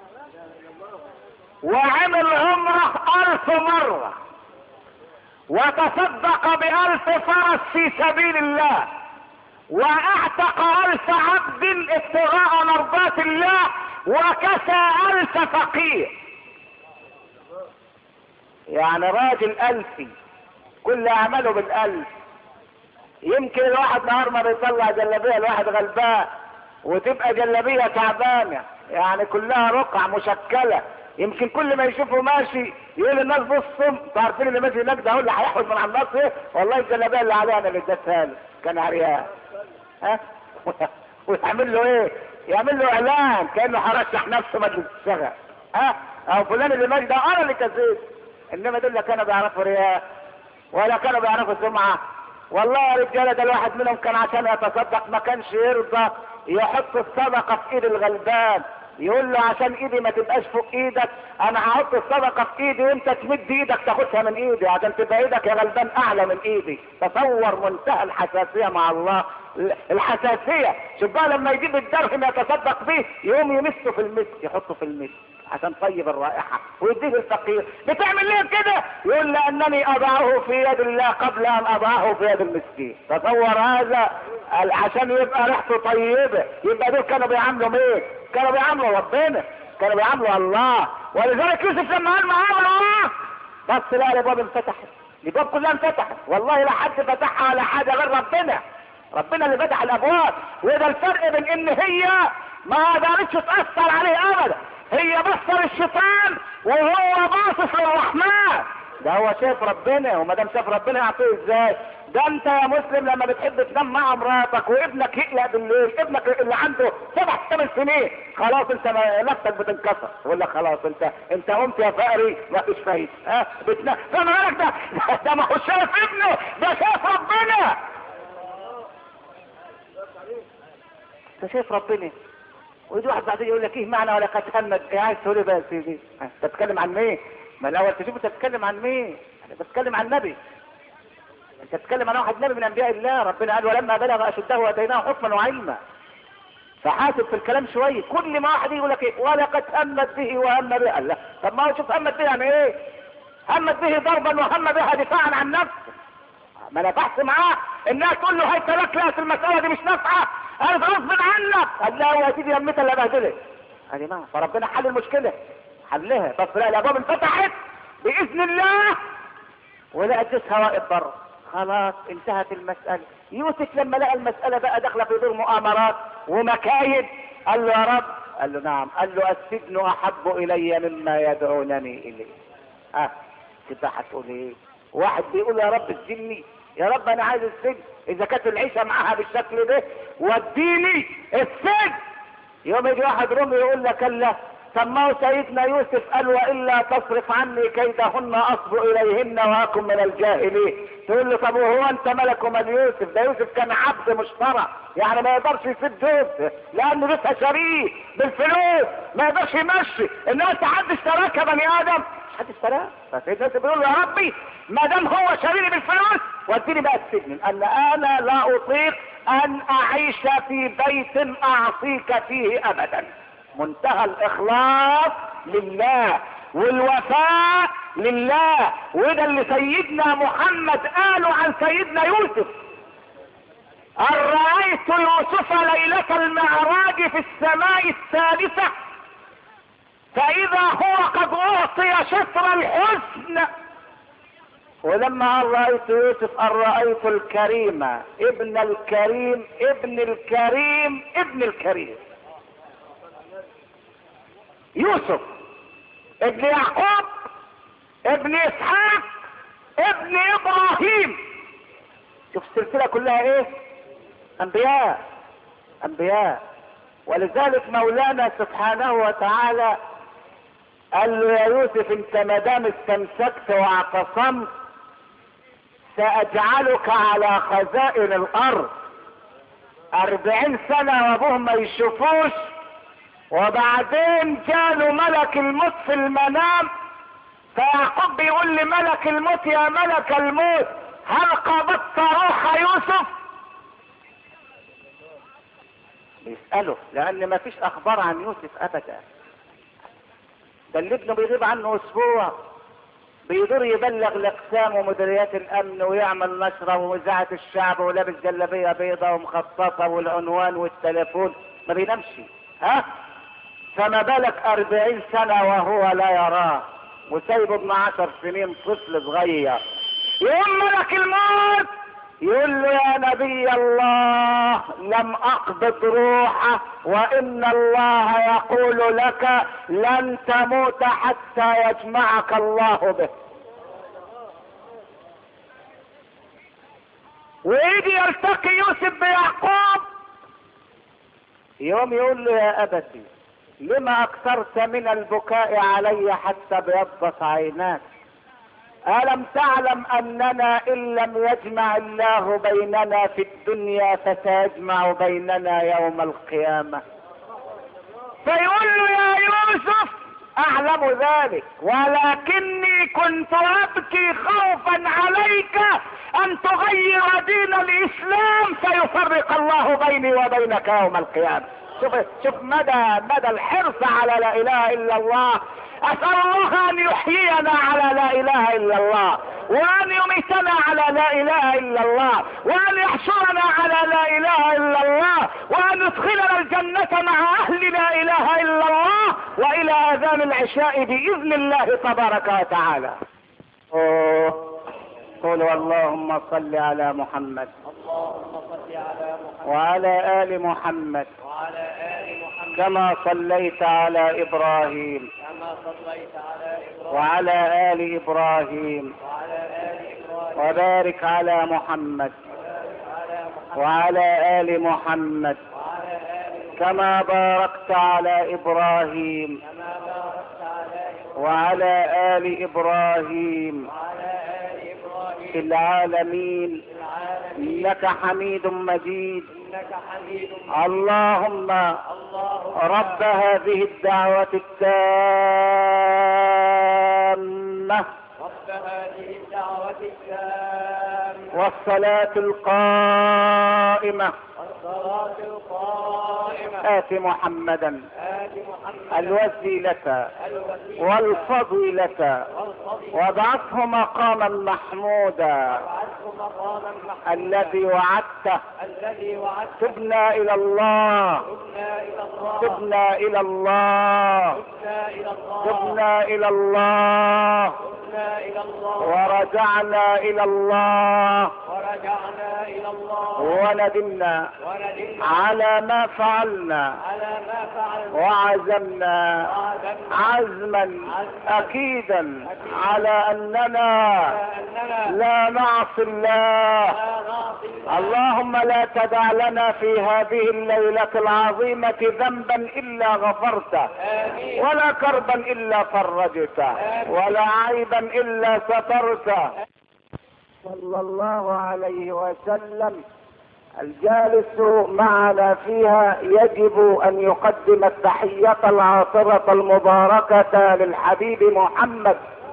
وعمل عمره الف مرة وتصدق بألف فرس في سبيل الله واعتق الف عبد ابتغاء مرضات الله وكسى الف فقير. يعني راجل الفي كل اعماله بالالف. يمكن الواحد نهار ما بيطلع جلابيه الواحد غلبان وتبقى جلابيه تعبانه يعني كلها رقع مشكله. يمكن كل ما يشوفه ماشي يقول الناس بصوا عارفين اللي ماشي هناك ده هو اللي هيحوز من على الناس ايه؟ والله الجلابيه اللي عليها انا اللي اديتها له كان عريان. ها ويعمل له ايه؟ يعمل له اعلان كانه هرشح نفسه مجلس الشغل. ها او فلان اللي ماشي ده انا اللي كذبت. انما دول لا كانوا بيعرفوا رياء ولا كانوا بيعرفوا سمعه. والله يا رجاله ده الواحد منهم كان عشان يتصدق ما كانش يرضى يحط الصدقه في ايد الغلبان. يقول له عشان ايدي ما تبقاش فوق ايدك انا هحط الصدقه في ايدي وانت تمد ايدك تاخدها من ايدي عشان تبقى ايدك يا غلبان اعلى من ايدي. تصور منتهى الحساسيه مع الله. الحساسيه شوف بقى لما يجيب الدرهم يتصدق به يقوم يمسه في المسك يحطه في المسك عشان طيب الرائحه ويديه الفقير. بتعمل ليه كده؟ يقول لانني اضعه في يد الله قبل ان اضعه في يد المسكين. تصور هذا عشان يبقى ريحته طيبه. يبقى دول كانوا بيعاملوا مين؟ كانوا بيعاملوا ربنا، كانوا بيعاملوا الله. ولذلك يوسف لما قال معامل الله بس لا الابواب انفتحت، الابواب كلها انفتحت. والله لا حد فتحها ولا حاجه غير ربنا. ربنا اللي فتح الابواب. وده الفرق بين ان هي ما قدرتش تاثر عليه ابدا. هي بصر الشيطان وهو باصص للرحمن. ده هو شايف ربنا، وما دام شاف ربنا يعطيه ازاي؟ ده انت يا مسلم لما بتحب تنام مع مراتك وابنك يقلق بالليل، ابنك اللي عنده سبع ثمان سنين خلاص انت نفسك بتنكسر، يقول لك خلاص انت انت قمت يا فقري ما فيش فايده، ها بتنام. فما بالك ده ده ما هو شايف ابنه، ده شايف ربنا. ده شايف ربنا. ويجي واحد بعدين يقول لك ايه معنى ولا قد همت، ايه عايز تقول ايه بقى يا سيدي؟ انت بتتكلم عن مين؟ ما الاول تشوف انت بتتكلم عن مين؟ انا بتكلم عن النبي. انت بتتكلم عن واحد نبي من انبياء الله، ربنا قال ولما بلغ اشده واتيناه حكما وعلما. فحاسب في الكلام شويه، كل ما واحد يقول لك ايه ولقد همت به وهم بها، لا طب ما هو شوف همت به يعني ايه؟ همت به ضربا وهم بها دفاعا عن نفسه. ما انا بحث معاه انها تقول له هاي لك لا المساله دي مش نافعه، انا غصب عنك. قال لا هو يا سيدي يمتها اللي بهدلك. ادي ما فربنا حل المشكله، حلها بس لا الابواب انفتحت باذن الله ولا جسها واقف بره، خلاص انتهت المساله. يوسف لما لقى المساله بقى داخله في دور مؤامرات ومكايد قال له يا رب، قال له نعم، قال له السجن احب الي مما يدعونني اليه. اه كده هتقول ايه؟ واحد بيقول يا رب اسجني، يا رب انا عايز السجن، اذا كانت العيشه معاها بالشكل ده وديني السجن. يوم يجي واحد رومي يقول لك الله سماه سيدنا يوسف قال والا تصرف عني كيدهن اصب اليهن واكن من الجاهلين. تقول له طب وهو انت ملك ومال يوسف؟ ده يوسف كان عبد مشترى، يعني ما يقدرش يسيب جوزه لانه لسه شريك بالفلوس، ما يقدرش يمشي. انما انت حد اشتراك يا بني ادم؟ حد اشتراه؟ فسيدنا يوسف بيقول له يا ربي ما دام هو شاريني بالفلوس وديني بقى السجن، ان انا لا اطيق ان اعيش في بيت اعصيك فيه ابدا. منتهى الاخلاص لله والوفاء لله، وده اللي سيدنا محمد قاله عن سيدنا يوسف. ان رايت يوسف ليلة المعراج في السماء الثالثة فاذا هو قد اعطي شطر الحسن. ولما ان رايت يوسف ان رايت الكريم ابن الكريم ابن الكريم ابن الكريم. يوسف ابن يعقوب ابن اسحاق ابن ابراهيم. شوف السلسله كلها ايه؟ انبياء انبياء. ولذلك مولانا سبحانه وتعالى قال له يا يوسف انت ما دام استمسكت واعتصمت ساجعلك على خزائن الارض. اربعين سنه وابوهم ما يشوفوش، وبعدين جاله ملك الموت في المنام، فيعقوب بيقول لملك الموت يا ملك الموت هل قبضت روح يوسف؟ بيسأله لان ما فيش اخبار عن يوسف ابدا. ده اللي ابنه بيغيب عنه اسبوع بيدور يبلغ الاقسام ومديريات الامن ويعمل نشره ومذاعه الشعب ولابس جلابيه بيضاء ومخططه والعنوان والتليفون، ما بينامش. ها فما بالك اربعين سنة وهو لا يراه وسايبه ابن عشر سنين طفل صغير. يقول ملك الموت يقول له يا نبي الله لم اقبض روحه وان الله يقول لك لن تموت حتى يجمعك الله به. ويجي يلتقي يوسف بيعقوب يوم يقول له يا ابتي لما اكثرت من البكاء علي حتى بيضت عيناك؟ ألم تعلم أننا إن لم يجمع الله بيننا في الدنيا فسيجمع بيننا يوم القيامة؟ فيقول له يا يوسف أعلم ذلك ولكني كنت أبكي خوفا عليك أن تغير دين الإسلام فيفرق الله بيني وبينك يوم القيامة. شوف شوف مدى مدى الحرص على لا اله الا الله. اسال الله ان يحيينا على لا اله الا الله، وان يميتنا على لا اله الا الله، وان يحشرنا على لا اله الا الله، وان يدخلنا الجنة مع اهل لا اله الا الله، والى اذان العشاء باذن الله تبارك وتعالى. قولوا اللهم صل على محمد اللهم صل على محمد وعلى آل محمد وعلى آل محمد كما صليت على إبراهيم كما كما صليت على إبراهيم وعلى آل إبراهيم وعلى آل إبراهيم وبارك على محمد وعلى محمد وعلى آل محمد وعلى آل محمد كما باركت على إبراهيم كما باركت على إبراهيم وعلى آل إبراهيم وعلى آل إبراهيم في العالمين في العالمين إنك حميد مجيد. إنك حميد مجيد. اللهم اللهم رب هذه الدعوة التامة رب هذه الدعوة التامة والصلاة القائمة والصلاة القائمة آت محمدا آت محمد الوسيلة الوسيلة والفضيلة والفضيلة وابعثه مقاما محمودا وابعثه مقاما محمودا الذي وعدته. الذي وعدته. تبنا إلى الله تبنا إلى الله تبنا إلى الله تبنا إلى الله تبنا إلى الله تبنا إلى الله ورجعنا إلى الله ورجعنا إلى الله وندمنا وندمنا على ما فعلنا على ما فعلنا وعزمنا وعزمنا عزما أكيدا على أننا أننا لا نعصي الله. لا نعصي الله. اللهم لا تدع لنا في هذه الليلة العظيمة ذنبا إلا غفرته آمين. ولا كربا إلا فرجته ولا عيبا إلا سترته. صلى الله عليه وسلم. الجالس معنا فيها يجب أن يقدم التحية العاطرة المباركة للحبيب محمد،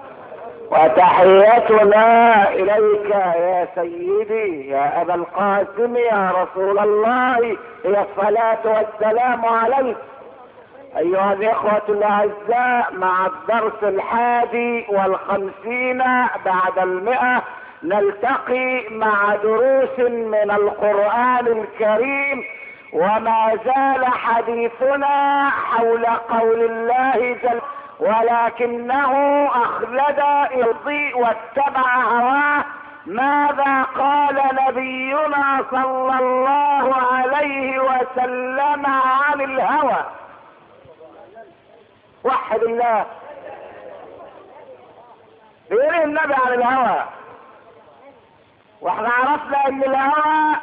وتحيتنا إليك يا سيدي يا أبا القاسم يا رسول الله هي الصلاة والسلام عليك. أيها الإخوة الأعزاء، مع الدرس الحادي والخمسين بعد المئة نلتقي مع دروس من القرآن الكريم، وما زال حديثنا حول قول الله جل، ولكنه أخلد يرضي واتبع هواه. ماذا قال نبينا صلى الله عليه وسلم عن الهوى؟ وحد الله. بيقول النبي عن الهوى، واحنا عرفنا ان الهوى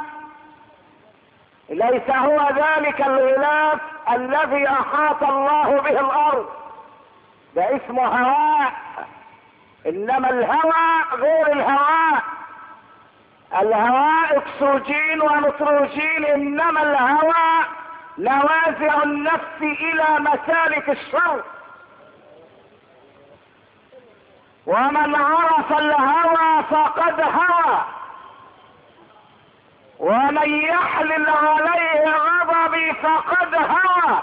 ليس هو ذلك الغلاف الذي احاط الله به الارض، ده اسمه هواء، انما الهوى غير الهواء. الهواء اكسجين ونيتروجين، انما الهوى نوازع النفس الى مسالك الشر. ومن عرف الهوى فقد هوى، ومن يحلل عليه غضبي فقد هوى.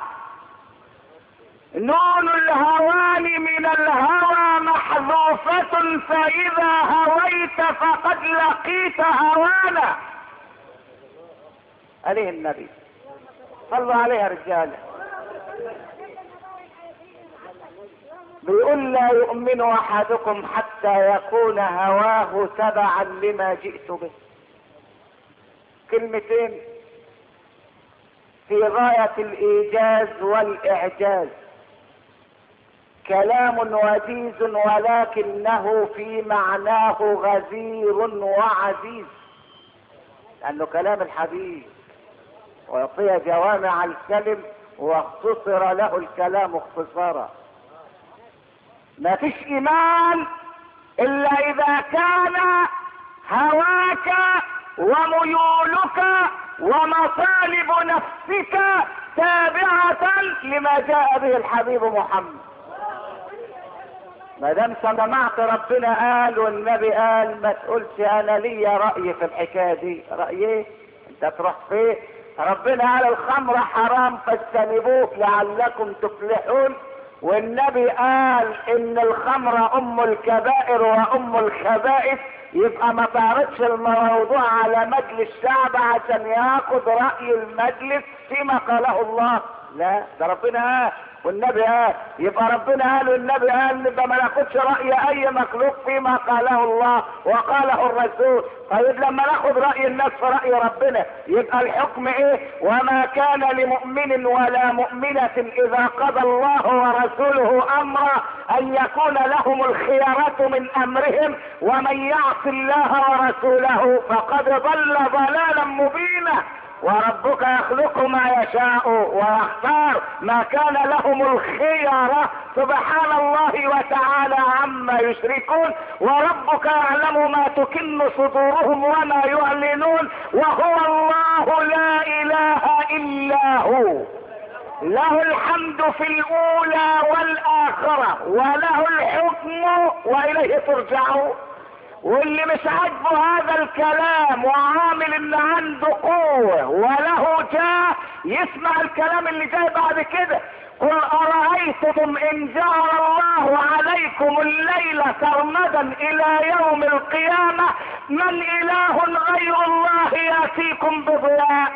نون الهوان من الهوى محذوفة، فإذا هويت فقد لقيت هوانا. عليه النبي صلوا عليه رجاله. بيقول لا يؤمن احدكم حتى يكون هواه تبعا لما جئت به. كلمتين في غاية الايجاز والاعجاز، كلام وجيز ولكنه في معناه غزير وعزيز، لانه كلام الحبيب ويعطي جوامع الكلم واختصر له الكلام اختصارا. ما فيش ايمان الا اذا كان هواك وميولك ومطالب نفسك تابعة لما جاء به الحبيب محمد. ما دام سمعت ربنا قال والنبي قال ما تقولش انا ليا رأي في الحكاية دي. رأي ايه؟ انت تروح فين؟ ربنا قال الخمر حرام فاجتنبوه لعلكم تفلحون، والنبي قال ان الخمر ام الكبائر وام الخبائث. يبقى ما تعرضش الموضوع على مجلس الشعب عشان ياخد رأي المجلس فيما قاله الله لا، ده ربنا قال والنبي قال، يبقى ربنا قال والنبي قال، يبقى ما ناخدش رأي اي مخلوق فيما قاله الله وقاله الرسول. طيب لما ناخد رأي الناس في رأي ربنا يبقى الحكم ايه؟ وما كان لمؤمن ولا مؤمنة اذا قضى الله ورسوله امرا ان يكون لهم الخيرة من امرهم ومن يعص الله ورسوله فقد ضل ضلالا مبينا. وربك يخلق ما يشاء ويختار، ما كان لهم الخيرة سبحان الله وتعالى عما يشركون. وربك يعلم ما تكن صدورهم وما يعلنون، وهو الله لا اله الا هو، له الحمد في الاولى والاخرة وله الحكم واليه ترجعون. واللي مش عاجبه هذا الكلام وعامل ان عنده قوة وله جاه يسمع الكلام اللي جاي بعد كده. قل أرأيتم إن جعل الله عليكم الليل سرمدا إلى يوم القيامة من إله غير الله يأتيكم بضياء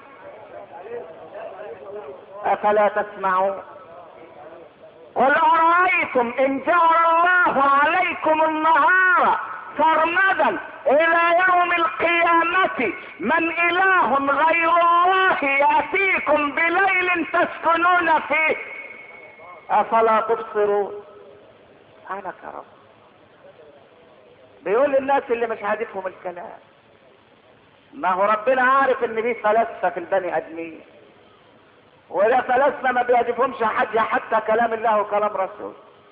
أفلا تسمعون. قل أرأيتم إن جعل الله عليكم النهار سرمدا الى يوم القيامة من اله غير الله يأتيكم بليل تسكنون فيه افلا تبصرون. سبحانك يا رب. بيقول للناس اللي مش عاجبهم الكلام، ما هو ربنا عارف ان دي فلاسفة في البني ادمين، ولا فلاسفة ما بيعجبهمش حاجة حتى كلام الله وكلام رسول.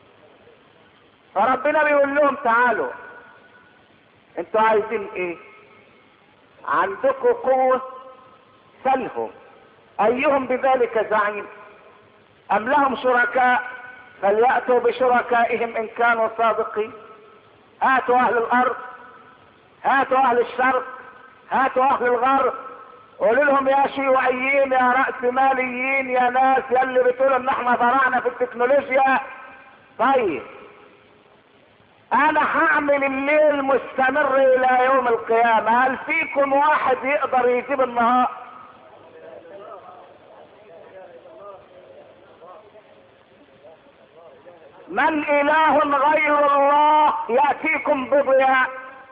فربنا بيقول لهم تعالوا انتوا عايزين ايه؟ عندكم قوة سلهم ايهم بذلك زعيم ام لهم شركاء فليأتوا بشركائهم ان كانوا صادقين. هاتوا اهل الارض، هاتوا اهل الشرق، هاتوا اهل الغرب، قولوا لهم يا شيوعيين يا رأس ماليين يا ناس يا اللي بتقولوا ان احنا ضرعنا في التكنولوجيا. طيب انا هعمل الليل مستمر الى يوم القيامة، هل فيكم واحد يقدر يجيب النهار؟ من اله غير الله يأتيكم بضياء.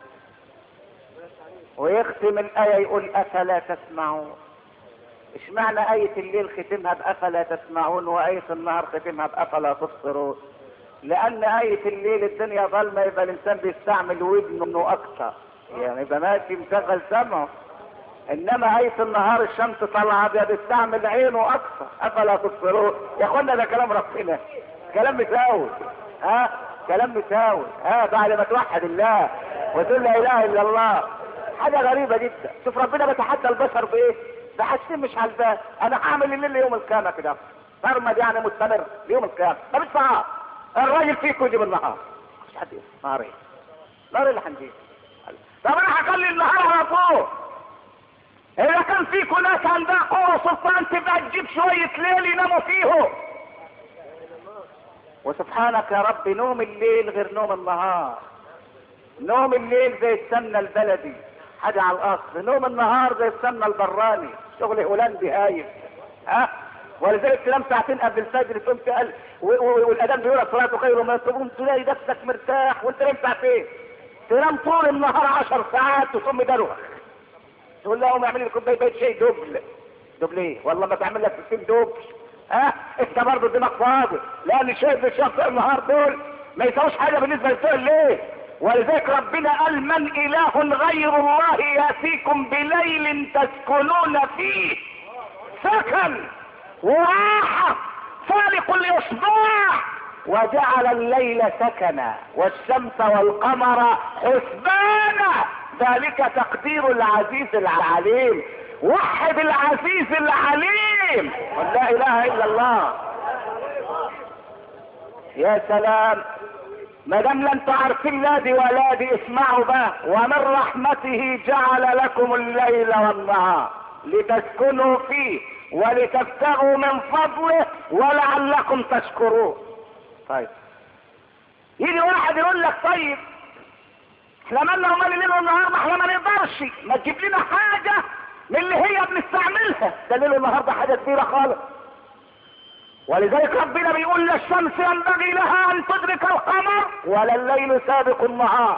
ويختم الايه يقول افلا تسمعون. اشمعنى ايه الليل ختمها بافلا تسمعون وايه النهار ختمها بافلا تبصرون؟ لان ايه الليل الدنيا ظلمه يبقى الانسان بيستعمل ودنه اكثر، يعني يبقى ماشي مشغل سمعه. انما ايه النهار الشمس طالعه بيستعمل عينه اكثر. افلا تبصرون. يا اخوانا ده كلام ربنا، كلام مساوي، ها كلام مساوي، ها بعد ما توحد الله وتقول لا اله الا الله. حاجه غريبه جدا. شوف ربنا بيتحدى البشر بايه؟ بحسين مش على البال. انا هعمل الليل يوم القيامه كده فرمد يعني مستمر ليوم القيامه. طب الساعه الراجل فيكم يجيب النهار، مش حد يقول نهار ايه؟ نهار اللي هنجيب. طب انا هخلي النهار على طول. اذا كان فيكم ناس عندها قوه سلطان تبقى تجيب شويه ليل يناموا فيهم. وسبحانك يا رب نوم الليل غير نوم النهار. نوم الليل زي السمنه البلدي حاجه على الاصل، نوم النهار زي السمنه البراني شغل هولندي هايف. ها ولذلك تنام ساعتين قبل الفجر تقوم تقل والاذان بيقول الصلاه خير من تقوم تلاقي نفسك مرتاح وانت نايم ساعتين. تنام طول النهار عشر ساعات وتقوم مدروخ. تقول لهم اعمل لي كوبايه بيت شاي دبل. دبل ايه؟ والله ما تعمل لك ستين دبل. ها انت برضه دماغ فاضي، لان شايف الشخص النهار دول ما يساويش حاجه بالنسبه لبتوع الليل. ولذلك ربنا قال من اله غير الله ياتيكم بليل تسكنون فيه. سكن وراحه فالق الاصباح وجعل الليل سكنا والشمس والقمر حسبانا ذلك تقدير العزيز العليم. وحد العزيز العليم لا اله الا الله. يا سلام. ما دام لا انتوا عارفين لا دي ولا دي اسمعوا بقى. ومن رحمته جعل لكم الليل والنهار لتسكنوا فيه ولتبتغوا من فضله ولعلكم تشكرون. طيب يجي واحد يقول لك طيب احنا مالنا ومال الليل والنهار؟ ما احنا ما نقدرش، ما تجيب لنا حاجه من اللي هي بنستعملها. ده الليل والنهار ده حاجه كبيره خالص. ولذلك ربنا بيقول لا الشمس ينبغي لها ان تدرك القمر ولا الليل سابق النهار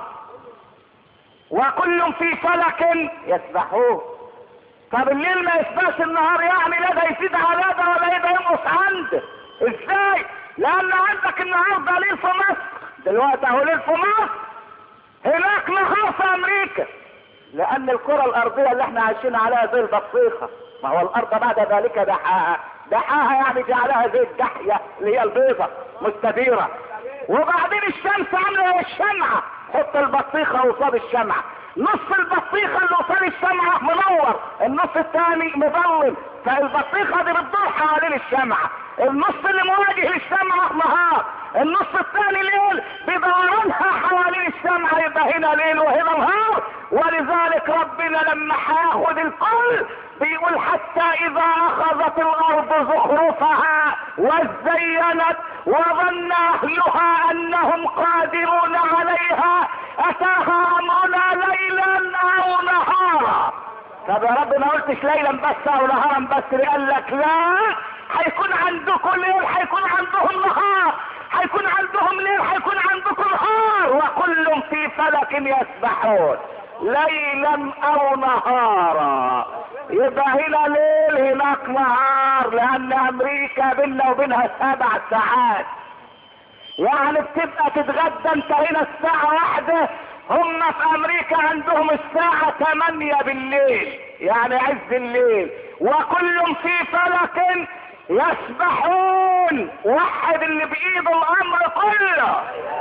وكل في فلك يسبحون. طب الليل ما يسبحش النهار يعني لا ده يزيد على ده ولا ده ينقص عنده. ازاي؟ لان عندك النهارده ليل في مصر دلوقتي اهو ليل في مصر، هناك نهار في امريكا، لان الكرة الارضية اللي احنا عايشين عليها زي البطيخة، ما هو الارض بعد ذلك دحاها، دحاها يعني جعلها زي الدحية اللي هي البيضة مستديرة. وبعدين الشمس عاملة الشمعة، حط البطيخة قصاد الشمعة، نص البطيخة اللي قصاد الشمعة منور، النص الثاني مظلم، فالبطيخة دي بتدور حوالين الشمعة، النص اللي مواجه للشمعة نهار، النص الثاني ليل بدورانها حوالين الشمعة، يبقى هنا ليل وهنا نهار. ولذلك ربنا لما هياخد الكل بيقول حتى اذا اخذت الارض زخرفها وزينت وظن اهلها انهم قادرون عليها اتاها امرنا ليلا او نهارا. طب يا رب ما قلتش ليلا بس او نهارا بس، قال لك لا، هيكون عندكم ليل هيكون عندهم نهار، هيكون عندهم ليل هيكون عندكم نهار، وكل في فلك يسبحون ليلا او نهارا. يبقى هنا ليل هناك نهار، لان امريكا بيننا وبينها سبع ساعات، يعني بتبقى تتغدى انت هنا الساعة واحدة، هم في امريكا عندهم الساعة تمانية بالليل، يعني عز الليل، وكل في فلك يسبحون. وحد اللي بايده الامر كله.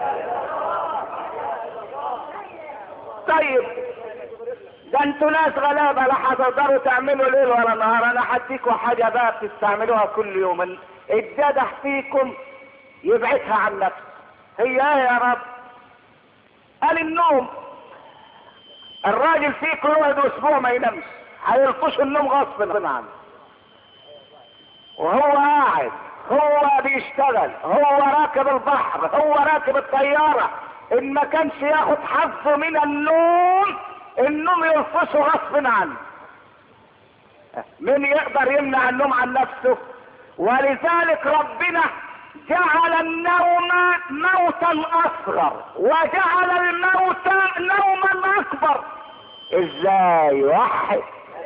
طيب ده انتوا ناس غلابة لا هتقدروا تعملوا ليل ولا نهار، انا هديكوا حاجة بقى بتستعملوها كل يوم، الجدح فيكم يبعدها عن نفسه. هي ايه يا رب؟ قال النوم. الراجل فيكم يقعد اسبوع ما ينامش، هيلطش النوم غصب عنه، وهو قاعد، هو بيشتغل، هو راكب البحر، هو راكب الطيارة، ان ما كانش ياخد حظه من النوم النوم يلطشه غصب عنه. من يقدر يمنع النوم عن نفسه؟ ولذلك ربنا جعل النوم موتا اصغر وجعل الموت نوما اكبر. ازاي؟ وحد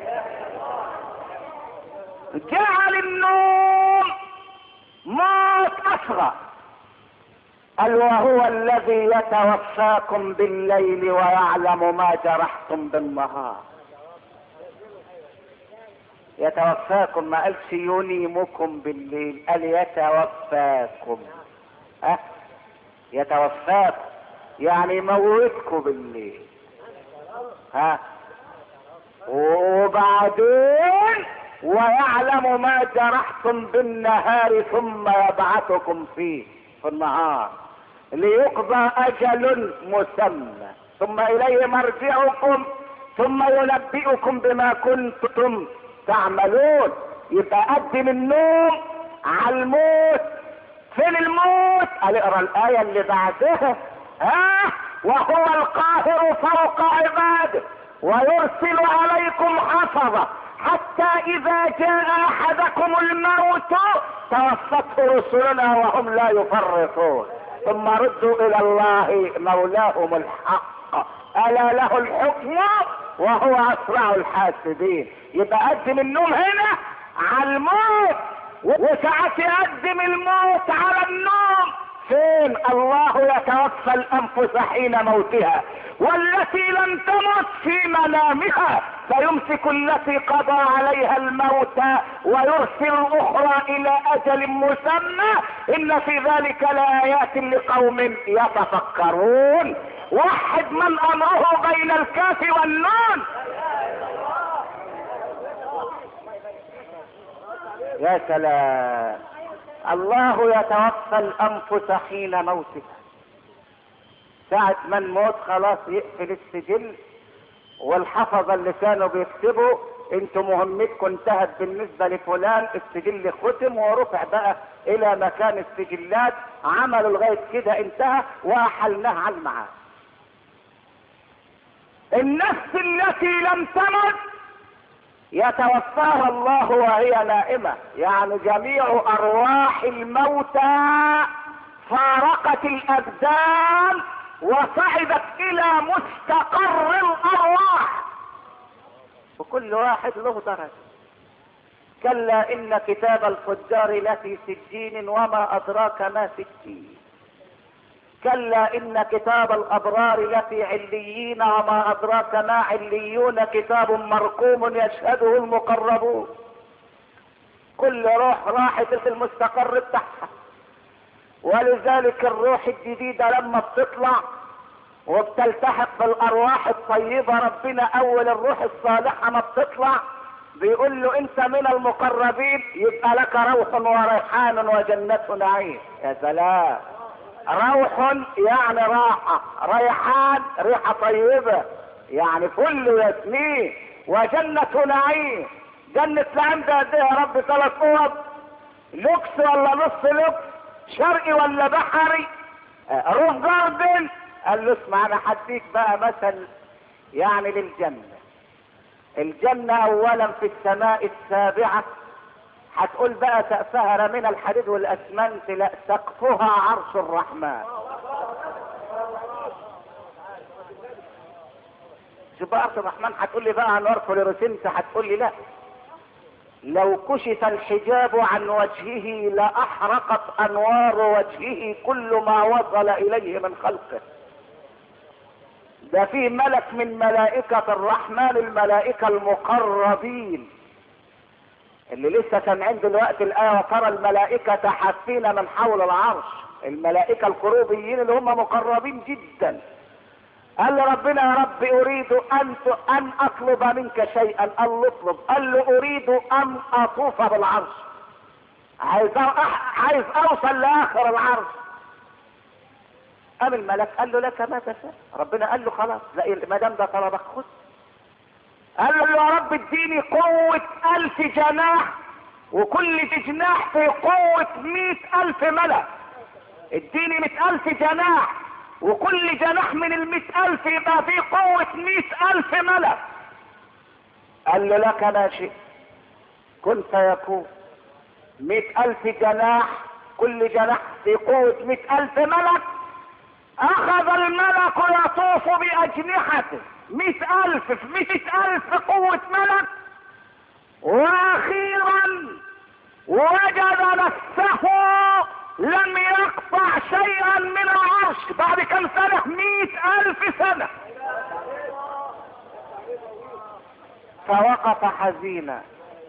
جعل النوم موت اصغر، قال وهو الذي يتوفاكم بالليل ويعلم ما جرحتم بالنهار. يتوفاكم، ما قالش ينيمكم بالليل، قال يتوفاكم. أه؟ يتوفاكم يعني يموتكم بالليل. ها وبعدين ويعلم ما جرحتم بالنهار ثم يبعثكم فيه في النهار ليقضى اجل مسمى ثم اليه مرجعكم ثم ينبئكم بما كنتم تعملون. يبقى قدم النوم على الموت. فين الموت؟ قال اقرا الايه اللي بعدها، ها وهو القاهر فوق عباده ويرسل عليكم حفظه حتى اذا جاء احدكم الموت توفته رسلنا وهم لا يفرطون ثم ردوا الى الله مولاهم الحق الا له الحكم وهو اسرع الحاسبين. يبقى قدم النوم هنا على الموت، وساعات يقدم الموت على النوم. فين؟ الله يتوفى الانفس حين موتها والتي لم تمت في منامها فيمسك التي قضى عليها الموت ويرسل الاخرى الى اجل مسمى ان في ذلك لايات لقوم يتفكرون. وحد من امره بين الكاف والنون. يا سلام، الله يتوفى الانفس حين موتها. ساعة ما نموت خلاص يقفل السجل، والحفظة اللي كانوا بيكتبوا انتوا مهمتكم انتهت بالنسبة لفلان، السجل ختم ورفع بقى الى مكان السجلات، عملوا لغاية كده انتهى واحلناه على المعاد. النفس التي لم تمت يتوفاها الله وهي نائمة، يعني جميع ارواح الموتى فارقت الابدان وصعدت الى مستقر الارواح، وكل واحد له درجة. كلا ان كتاب الفجار لفي سجين وما ادراك ما سجين. كلا ان كتاب الابرار لفي عليين وما ادراك ما عليون، كتاب مرقوم يشهده المقربون. كل روح راحت في المستقر بتاعها. ولذلك الروح الجديدة لما بتطلع وبتلتحق بالارواح الطيبة، ربنا اول الروح الصالحة ما بتطلع بيقول له انت من المقربين، يبقى لك روح وريحان وجنة نعيم. يا سلام، روح يعني راحة، ريحان ريحة طيبة يعني فل ياسمين، وجنة نعيم. جنة نعيم ده قد ايه يا رب؟ ثلاث اوض، لوكس ولا نص لوكس، شرقي ولا بحري، روف جاردن. قال له اسمع انا هديك بقى مثل يعني للجنة. الجنة اولا في السماء السابعة، هتقول بقى سقفها من الحديد والاسمنت، لا سقفها عرش الرحمن. شوف بقى عرش الرحمن، هتقول لي بقى انوار فلوريسنت، هتقول لي لا، لو كشف الحجاب عن وجهه لاحرقت انوار وجهه كل ما وصل اليه من خلقه. ده فيه ملك من ملائكة الرحمن، الملائكة المقربين اللي لسه سامعين دلوقتي الآية وترى الملائكة حافين من حول العرش، الملائكة الكروبيين اللي هم مقربين جدا. قال له ربنا يا رب اريد ان ان اطلب منك شيئا. قال له اطلب. قال له اريد ان اطوف بالعرش، عايز عايز اوصل لاخر العرش. قام الملك قال له لك ما تشاء. ربنا قال له خلاص، لا ما دام ده طلبك خذ. قال له يا رب اديني قوة الف جناح، وكل جناح في قوة مئة الف ملك. اديني مئة الف جناح، وكل جناح من المئة الف يبقى في قوة مئة الف ملك. قال له لك ما شئت كن فيكون. مئة الف جناح، كل جناح في قوة مئة الف ملك. اخذ الملك يطوف باجنحته، مئة الف في مئة الف قوة ملك. واخيرا وجد نفسه لم يقطع شيئا من العرش. بعد كم سنة؟ مئة الف سنة. فوقف حزينا،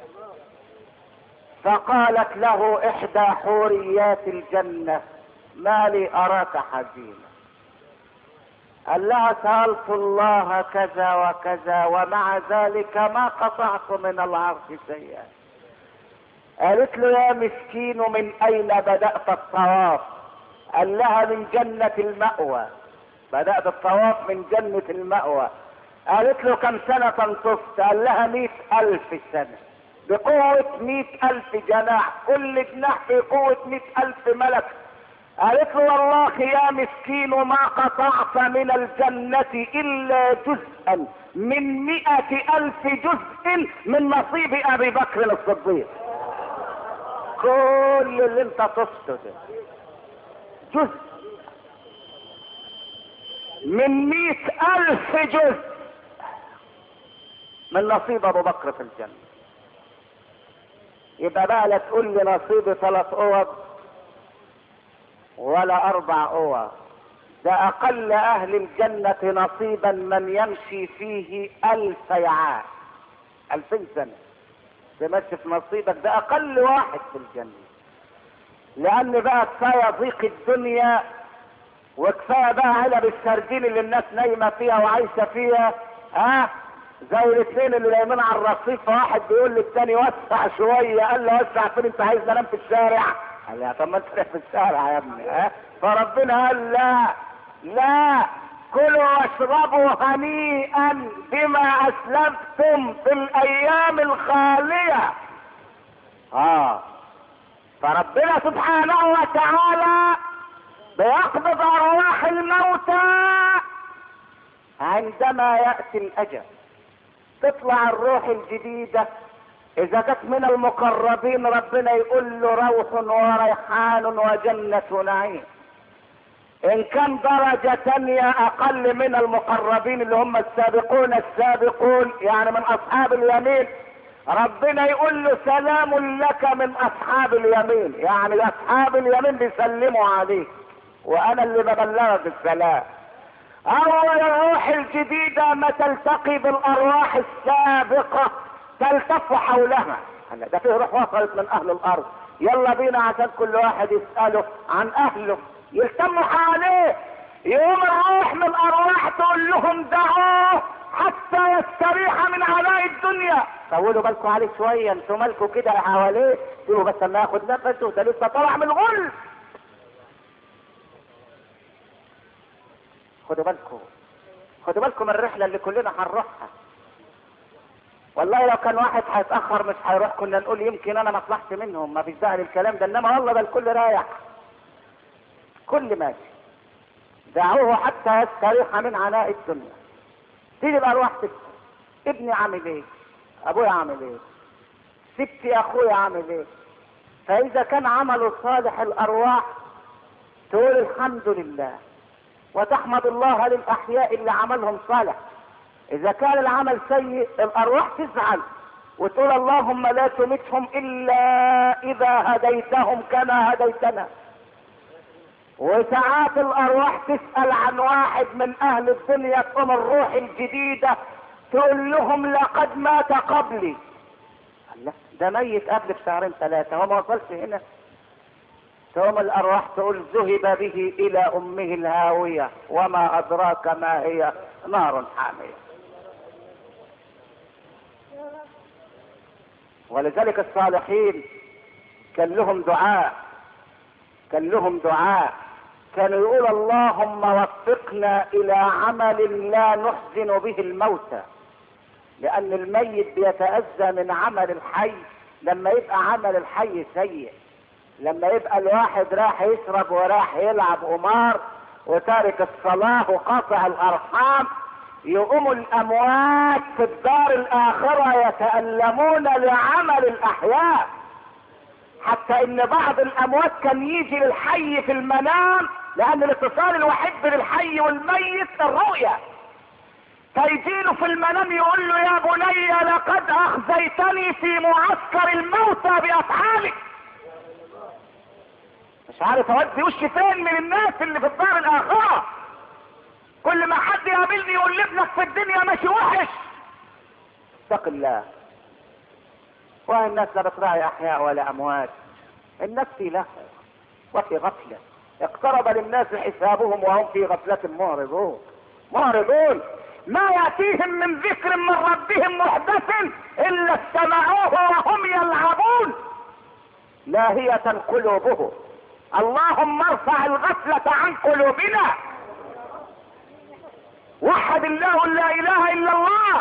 فقالت له احدى حوريات الجنة ما لي اراك حزينا. قال لها سألت الله كذا وكذا ومع ذلك ما قطعت من العرش شيئا. قالت له يا مسكين من اين بدأت الطواف؟ قال لها من جنة المأوى، بدأت الطواف من جنة المأوى. قالت له كم سنة طفت؟ قال لها مئة الف سنة، بقوة مئة الف جناح، كل جناح في قوة مئة الف ملك. قالت له والله يا مسكين ما قطعت من الجنة الا جزءا من مئة الف جزء من نصيب ابي بكر الصديق. كل اللي انت طفته ده جزء من مئة الف جزء من نصيب ابو بكر في الجنة. يبقى بقى لا تقول لي نصيب ثلاث اوض ولا اربع اوض، ده اقل اهل الجنة نصيبا من يمشي فيه الف عام، الفين سنة تمشي في نصيبك، ده اقل واحد في الجنة. لان بقى كفاية ضيق الدنيا، وكفاية بقى علب السردين اللي الناس نايمة فيها وعايشة فيها، ها زي الاثنين اللي نايمين على الرصيف، واحد بيقول للتاني وسع شوية، قال له وسع فين؟ انت عايز انام في الشارع؟ قال له طب ما انت في الشارع يا ابني. ها فربنا قال لا لا، كلوا واشربوا هنيئا بما اسلفتم في الايام الخالية. اه فربنا سبحانه وتعالى بيقبض ارواح الموتى عندما يأتي الاجل. تطلع الروح الجديدة اذا كانت من المقربين ربنا يقول له روح وريحان وجنة نعيم. ان كان درجة تانية اقل من المقربين اللي هم السابقون السابقون يعني من اصحاب اليمين، ربنا يقول له سلام لك من اصحاب اليمين، يعني اصحاب اليمين بيسلموا عليك وانا اللي ببلغك السلام. اول الروح الجديدة ما تلتقي بالارواح السابقة تلتف حولها. هلا ده فيه روح وصلت من اهل الارض، يلا بينا عشان كل واحد يسأله عن اهله يلتموا حواليه. يقوم الروح من ارواح تقول لهم دعوه حتى يستريح من عناء الدنيا. طولوا بالكم عليه شويه، انتوا مالكم كده حواليه، سيبوا بس ما ياخد نفسه، ده لسه طالع من الغل. خدوا بالكم خدوا بالكم من الرحله اللي كلنا هنروحها. والله لو كان واحد هيتاخر مش هيروح كنا نقول يمكن انا مصلحتي منهم، ما فيش داعي للكلام ده، انما والله ده الكل رايح، كل ماشي. دعوه حتى يستريح من عناء الدنيا. تيجي الارواح تسأل ابني عامل ايه؟ ابويا عامل ايه؟ ستي اخويا عامل ايه؟ فاذا كان عمله صالح الارواح تقول الحمد لله وتحمد الله للاحياء اللي عملهم صالح. اذا كان العمل سيء الارواح تزعل وتقول اللهم لا تمتهم الا اذا هديتهم كما هديتنا. وساعات الارواح تسأل عن واحد من اهل الدنيا تقوم الروح الجديدة تقول لهم لقد مات قبلي. الله ده ميت قبل بشهرين ثلاثة هو ما وصلش هنا. تقوم الارواح تقول ذهب به الى امه الهاوية وما ادراك ما هي نار حامية. ولذلك الصالحين كان لهم دعاء كان لهم دعاء كانوا يقول اللهم وفقنا الى عمل لا نحزن به الموتى، لان الميت بيتأذى من عمل الحي لما يبقى عمل الحي سيء. لما يبقى الواحد راح يشرب وراح يلعب قمار وتارك الصلاة وقاطع الارحام، يقوم الاموات في الدار الاخرة يتألمون لعمل الاحياء. حتى ان بعض الاموات كان يجي للحي في المنام، لان الاتصال الوحيد بين الحي والميت الرؤية، فيجيله في المنام يقول له يا بني لقد اخزيتني في معسكر الموتى باصحابك. مش عارف اودي وشي فين من الناس اللي في الدار الاخرة. كل ما حد يقابلني يقول لابنك في الدنيا ماشي وحش. اتق الله. والناس لا بتراعي احياء ولا اموات، الناس في لهو وفي غفلة. اقترب للناس حسابهم وهم في غفلة معرضون معرضون ما يأتيهم من ذكر من ربهم محدث الا استمعوه وهم يلعبون لاهية قلوبهم. اللهم ارفع الغفلة عن قلوبنا. وحد الله لا اله الا الله.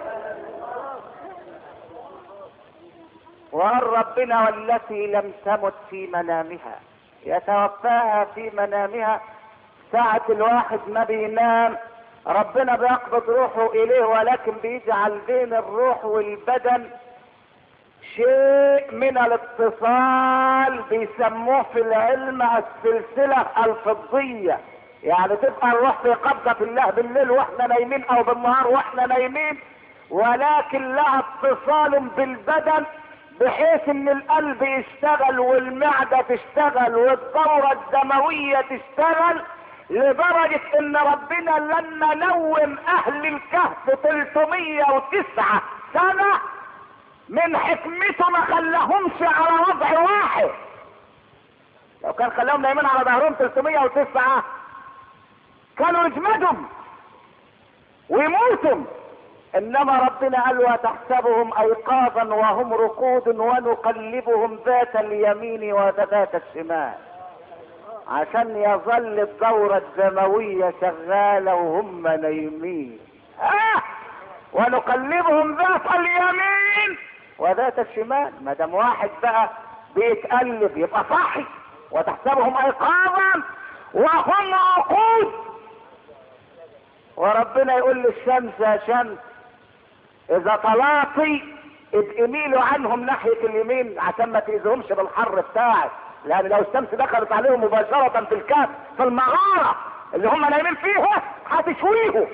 وقال ربنا والتي لم تمت في منامها يتوفاها في منامها. ساعة الواحد ما بينام ربنا بيقبض روحه اليه، ولكن بيجعل بين الروح والبدن شيء من الاتصال بيسموه في العلم السلسلة الفضية. يعني تبقى الروح في قبضة الله بالليل واحنا نايمين او بالنهار واحنا نايمين، ولكن لها اتصال بالبدن بحيث ان القلب يشتغل والمعدة تشتغل والدورة الدموية تشتغل، لدرجة ان ربنا لما نوم اهل الكهف ثلاثمية وتسعة سنة من حكمته ما خلاهمش على وضع واحد. لو كان خلاهم نايمين على ظهرهم ثلاثمية وتسعة كانوا يجمدهم ويموتوا. انما ربنا قال وتحسبهم ايقاظا وهم رقود ونقلبهم ذات اليمين وذات الشمال، عشان يظل الدورة الدموية شغالة وهم نايمين. آه ونقلبهم ذات اليمين وذات الشمال. ما دام واحد بقى بيتقلب يبقى صحي. وتحسبهم ايقاظا وهم رقود. وربنا يقول للشمس يا شمس اذا طلعتي ابقي ميلوا عنهم ناحية اليمين عشان ما تأذيهمش بالحر بتاعك، لان لو الشمس دخلت عليهم مباشرة في الكهف في المغارة اللي هم نايمين فيها هتشويهم.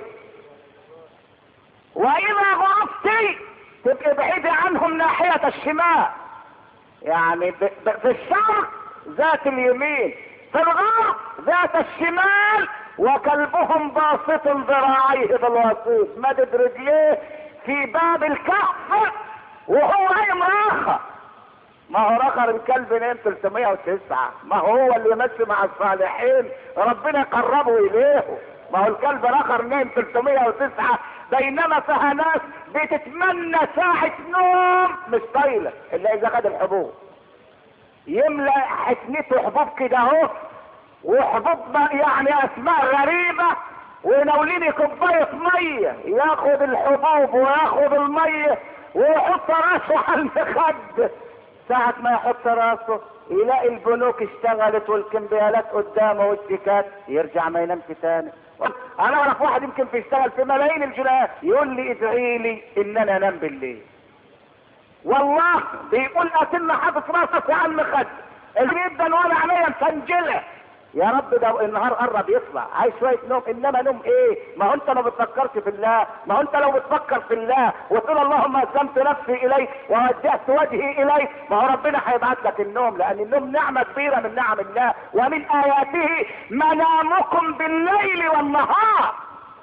واذا غربتي تبقي بعيدة عنهم ناحية الشمال، يعني ب... ب... في الشرق ذات اليمين، في الغرب ذات الشمال، وكلبهم باسط ذراعيه بالوسيط مدد رجليه في باب الكهف وهو قايم راخة. ما هو رخر الكلب نام ثلاثمائة وتسعة، ما هو اللي يمشي مع الصالحين ربنا قربه اليه. ما هو الكلب رخر نام ثلاثمائة وتسعة، بينما فيها ناس بتتمنى ساعة نوم مش طايلة الا اذا خد الحبوب، يملأ حسنته حبوب كده اهو، وحبوب يعني اسماء غريبة، وناوليني كوباية مية ياخد الحبوب وياخد المية ويحط راسه على المخد. ساعة ما يحط راسه يلاقي البنوك اشتغلت والكمبيالات قدامه والشيكات، يرجع ما ينامش تاني. انا اعرف واحد يمكن بيشتغل في ملايين الجنيهات يقول لي ادعي لي ان انا انام بالليل، والله بيقول اتم حاطط راسك على المخد جدا وانا عينيا مسنجله، يا رب ده النهار قرب يطلع عايز شويه نوم، انما نوم ايه؟ ما هو انت ما بتفكرش في الله. ما هو انت لو بتفكر في الله وتقول اللهم اسلمت نفسي اليك ووجهت وجهي اليك، ما هو ربنا هيبعت لك النوم، لان النوم نعمه كبيره من نعم الله. ومن اياته منامكم بالليل والنهار.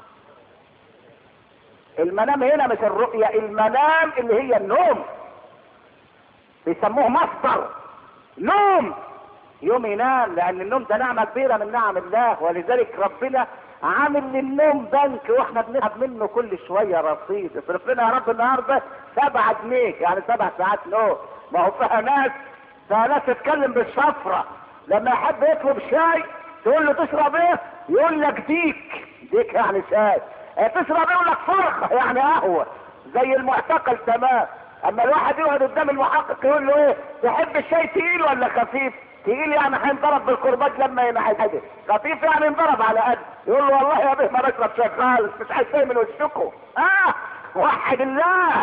المنام هنا مش الرؤيا، المنام اللي هي النوم، بيسموه مصدر نوم، يوم ينام، لان النوم ده نعمة كبيرة من نعم الله. ولذلك ربنا عامل للنوم بنك واحنا بنسحب منه كل شوية رصيد. اصرف لنا يا رب النهارده سبعة جنيه يعني سبع ساعات نوم. ما هو فيها ناس فيها ناس تتكلم بالشفرة، لما يحب يطلب شاي تقول له تشرب ايه؟ يقول لك ديك، ديك يعني شاي. تشرب ايه؟ يقول لك فرخة يعني قهوة، زي المعتقل تمام. اما الواحد يقعد قدام المحقق يقول له ايه؟ تحب الشاي تقيل ولا خفيف؟ تقيل يعني هينضرب بالكرباج لما ينحدر، خفيف يعني ينضرب على قد. يقول له والله يا بيه ما بشرب شاي خالص، مش عايز شاي من وشكم. اه وحد الله.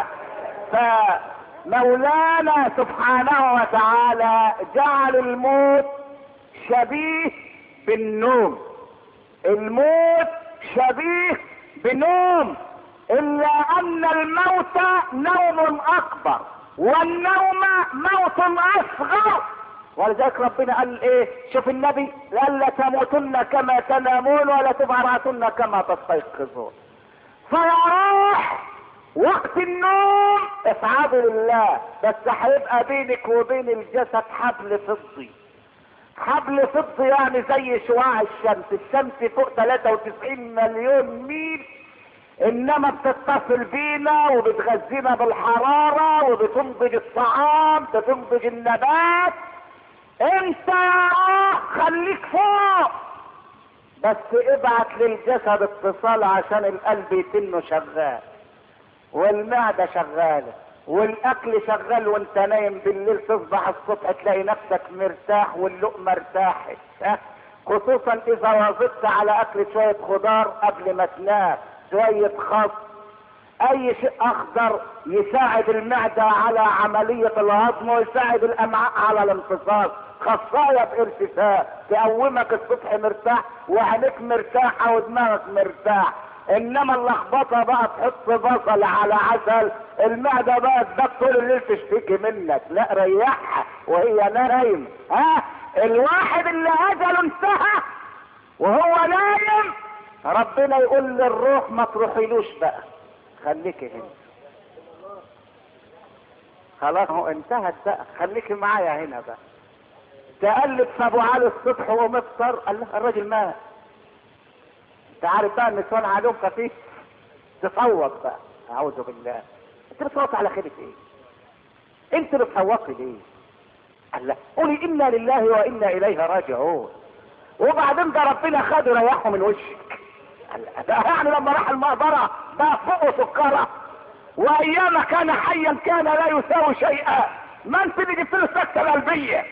فمولانا سبحانه وتعالى جعل الموت شبيه بالنوم، الموت شبيه بنوم، الا ان الموت نوم اكبر والنوم موت اصغر. ولذلك ربنا قال ايه؟ شوف النبي قال لا تموتن كما تنامون ولا تبعثن كما تستيقظون. فيروح وقت النوم افعلوا لله، بس هيبقى بينك وبين الجسد حبل فضي. حبل فضي يعني زي شعاع الشمس، الشمس فوق ثلاثة وتسعين مليون ميل، انما بتتصل بينا وبتغذينا بالحرارة وبتنضج الطعام، بتنضج النبات. انت خليك فوق، بس ابعت للجسد اتصال عشان القلب يتنه شغال والمعدة شغالة والاكل شغال، وانت نايم بالليل تصبح الصبح تلاقي نفسك مرتاح واللقمة ارتاحت. ها خصوصا اذا واظبت على اكل شوية خضار قبل ما تنام، شوية خس، اي شيء اخضر يساعد المعدة على عملية الهضم ويساعد الامعاء على الامتصاص. خصاية بارتفاع تقومك الصبح مرتاح وعينيك مرتاحة ودماغك مرتاح. انما اللخبطة بقى تحط بصل على عسل، المعدة بقى تبقى طول الليل تشتكي منك. لا ريحها وهي نايم. ها الواحد اللي اجله انتهى وهو نايم ربنا يقول للروح ما تروحيلوش بقى، خليكي هنا. خلاص هو انتهت بقى، خليكي معايا هنا بقى. تقلب في ابو علي الصبح ومفطر، قال له الراجل مات. انت عارف بقى النسوان عليهم خفيف، تصوت بقى. اعوذ بالله، انت بتصوت على خيرة ايه؟ انت بتصوتي ليه؟ قال لا قولي انا لله وانا اليه راجعون. وبعدين ده ربنا خده ريحه من وشك. ده يعني لما راح المقبرة بقى فوقه سكرة، وايام كان حيا كان لا يساوي شيئا. ما انت اللي جبت له السكتة القلبية.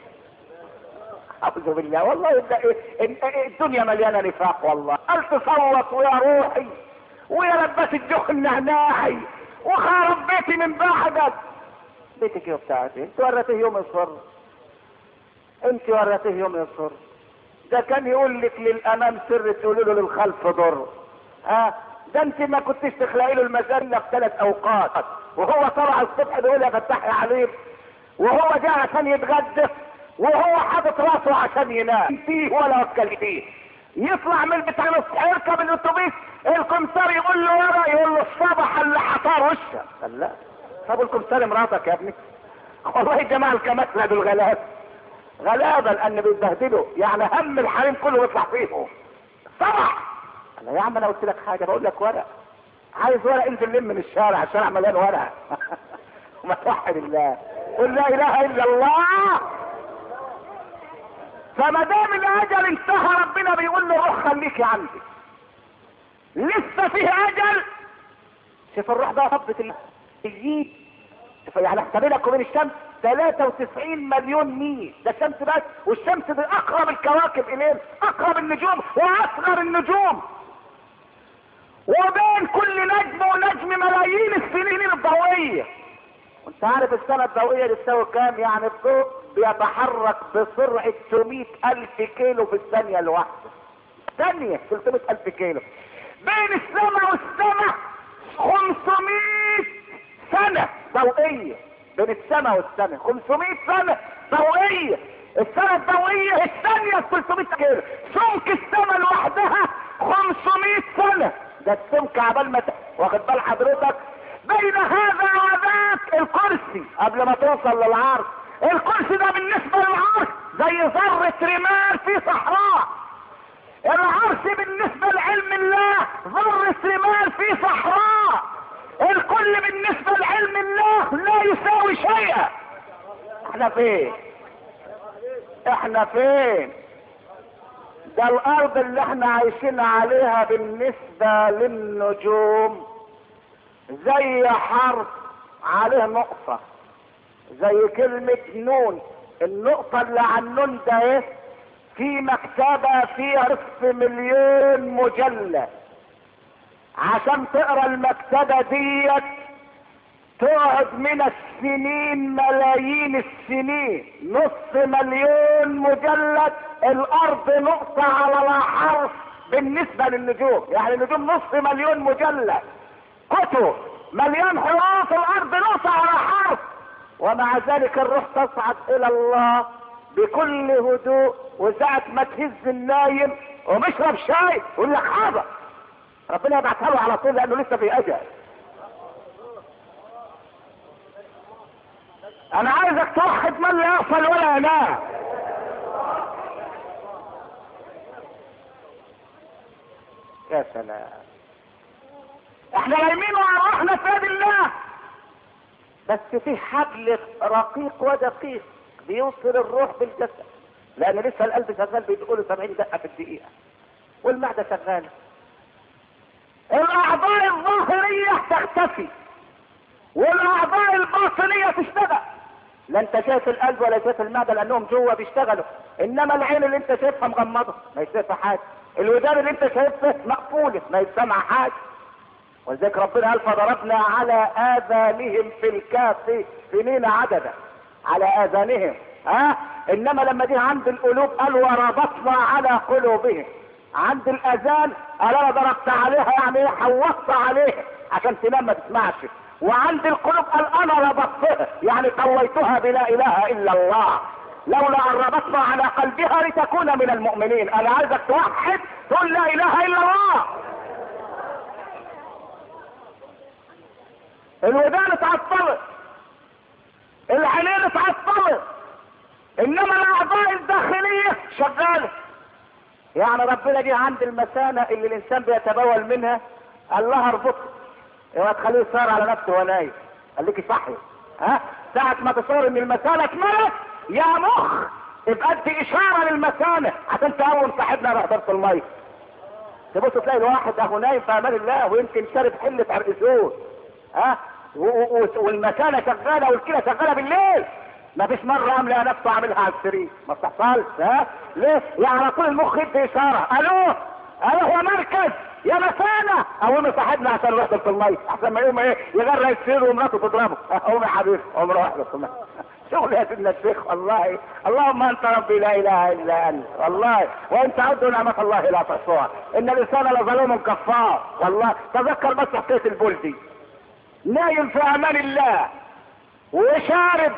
اعوذ بالله، والله إيه الدنيا مليانة نفاق والله. قال تصوت ويا روحي ويا لبس الجخ النعناعي وخرب بيتي من بعدك. بيتك ايه بتاعتي؟ انت وريتيه يوم الصر، انت وريتيه يوم الصر. ده كان يقول لك للامام سر تقول له للخلف ضر. ها ده انت ما كنتش تخلقي له المجله في ثلاث اوقات، وهو طلع الصبح بيقول يا فتحي عليك، وهو جاء عشان يتغدى، وهو حاطط راسه عشان ينام فيه ولا وكل فيه. يطلع من البيت على الصبح يركب الاتوبيس، الكمسار يقول له ورا، يقول له الصبح اللي حصار وشك. قال لا، طب الكمسار مراتك يا ابني. والله يا جماعه الكمثرى دول غلابه غلابه، لان بيتبهدلوا، يعني هم الحريم كله يطلع فيهم صبح. قال يا عم انا قلت لك حاجه، بقول لك ورق، عايز ورق انزل لم من الشارع، الشارع مليان ورق. وما توحد الله، قل لا اله الا الله. فما دام الاجل انتهى ربنا بيقول له روح خليكي عندي، لسه فيه اجل. شوف الروح ده طبت الجيد، يعني احسب لك وبين الشمس ثلاثة وتسعين مليون ميل، ده الشمس بس، والشمس دي اقرب الكواكب اليه، اقرب النجوم واصغر النجوم، وبين كل نجم ونجم ملايين السنين الضوئيه. وانت عارف السنه الضوئيه دي تساوي كام؟ يعني الضوء بيتحرك بسرعه ستمائة الف كيلو في الثانيه الواحده. ثانيه ثلاثمائة الف كيلو. بين السماء والسماء خمسمائة سنه ضوئيه. بين السماء والسماء خمسمائة سنه ضوئيه. السنه الضوئيه الثانيه ثلاثمائة كيلو. سمك السماء لوحدها خمسمائة سنه. ده السمك عبال ما واخد بال حضرتك. بين هذا وذاك الكرسي قبل ما توصل للعرش. الكرسي ده بالنسبه للعرش زي ذره رمال في صحراء. العرش بالنسبه لعلم الله ذره رمال في صحراء. الكل بالنسبه لعلم الله لا يساوي شيئا. احنا فين؟ احنا فين؟ ده الارض اللي احنا عايشين عليها بالنسبه للنجوم زي حرف عليه نقطة، زي كلمة نون. النقطة اللي على النون ده ايه؟ في مكتبة فيها نصف مليون مجلد. عشان تقرا المكتبة ديت تقعد من السنين ملايين السنين. نصف مليون مجلد. الارض نقطة على لا حرف بالنسبة للنجوم، يعني النجوم نصف مليون مجلد. كتب مليان حروف، الارض نقطة على حرف. ومع ذلك الروح تصعد الى الله بكل هدوء، وساعة ما تهز النايم ومشرب شاي يقول لك حاضر، ربنا يبعتها له على طول لانه لسه في اجل. انا عايزك توحد من لا يغفل ولا ينام. يا سلام، احنا نايمين وارواحنا في يد الله، بس في حبل رقيق ودقيق بيوصل الروح بالجسد، لان لسه القلب شغال بيقول سبعين دقه في الدقيقه، والمعده شغاله. الاعضاء الظاهريه تختفي والاعضاء الباطنيه تشتغل. لا انت شايف القلب ولا شايف المعده لانهم جوه بيشتغلوا، انما العين اللي انت شايفها مغمضه ما يشوفها حاجه، الودان اللي انت شايفها مقفوله ما يسمع حاجه. ولذلك ربنا قال فضربنا على اذانهم في الكهف سنين عددا. على اذانهم، ها؟ انما لما دي عند القلوب قال وربطنا على قلوبهم. عند الاذان قال انا ضربت عليها، يعني ايه؟ حوطت عليها عشان تنام ما تسمعش. وعند القلوب قال انا ربطتها، يعني قويتها بلا اله الا الله، لولا ان ربطنا على قلبها لتكون من المؤمنين. انا عايزك توحد تقول لا اله الا الله. الودان اتعطلت، العينين اتعطلت، انما الاعضاء الداخليه شغاله. يعني ربنا دي عند المثانه اللي الانسان بيتبول منها قال لها اربطها، اوعى تخليه يصار على نفسه وهو نايم، خليكي صحي. ها؟ ساعه ما تصور ان المثانه اتملت يا مخ يبقى ادي اشاره للمثانه عشان تقوم صاحبنا بهدره الميه. تبص تلاقي الواحد اهو نايم في امان الله ويمكن شارب حله عرقسوس، ها؟ والمكانه شغاله والكلى شغاله بالليل. ما فيش مره قام لقى نفسه عاملها على السرير، ما بتحصلش. ها؟ ليه؟ يعني على طول المخ يدي اشاره، الو الو يا مركز يا مسانة قومي صاحبنا عشان نروح في المية احسن ما يقوم ايه يغرق السير ومراته تضربه. قومي يا حبيبي قوم روح في المية. شغل يا سيدنا الشيخ والله. اللهم انت ربي لا اله الا انت والله، وان تعدوا نعمة الله لا تحصوها، ان الانسان لظلوم كفار والله. تذكر بس حكاية البلدي نايم في امان الله وشارب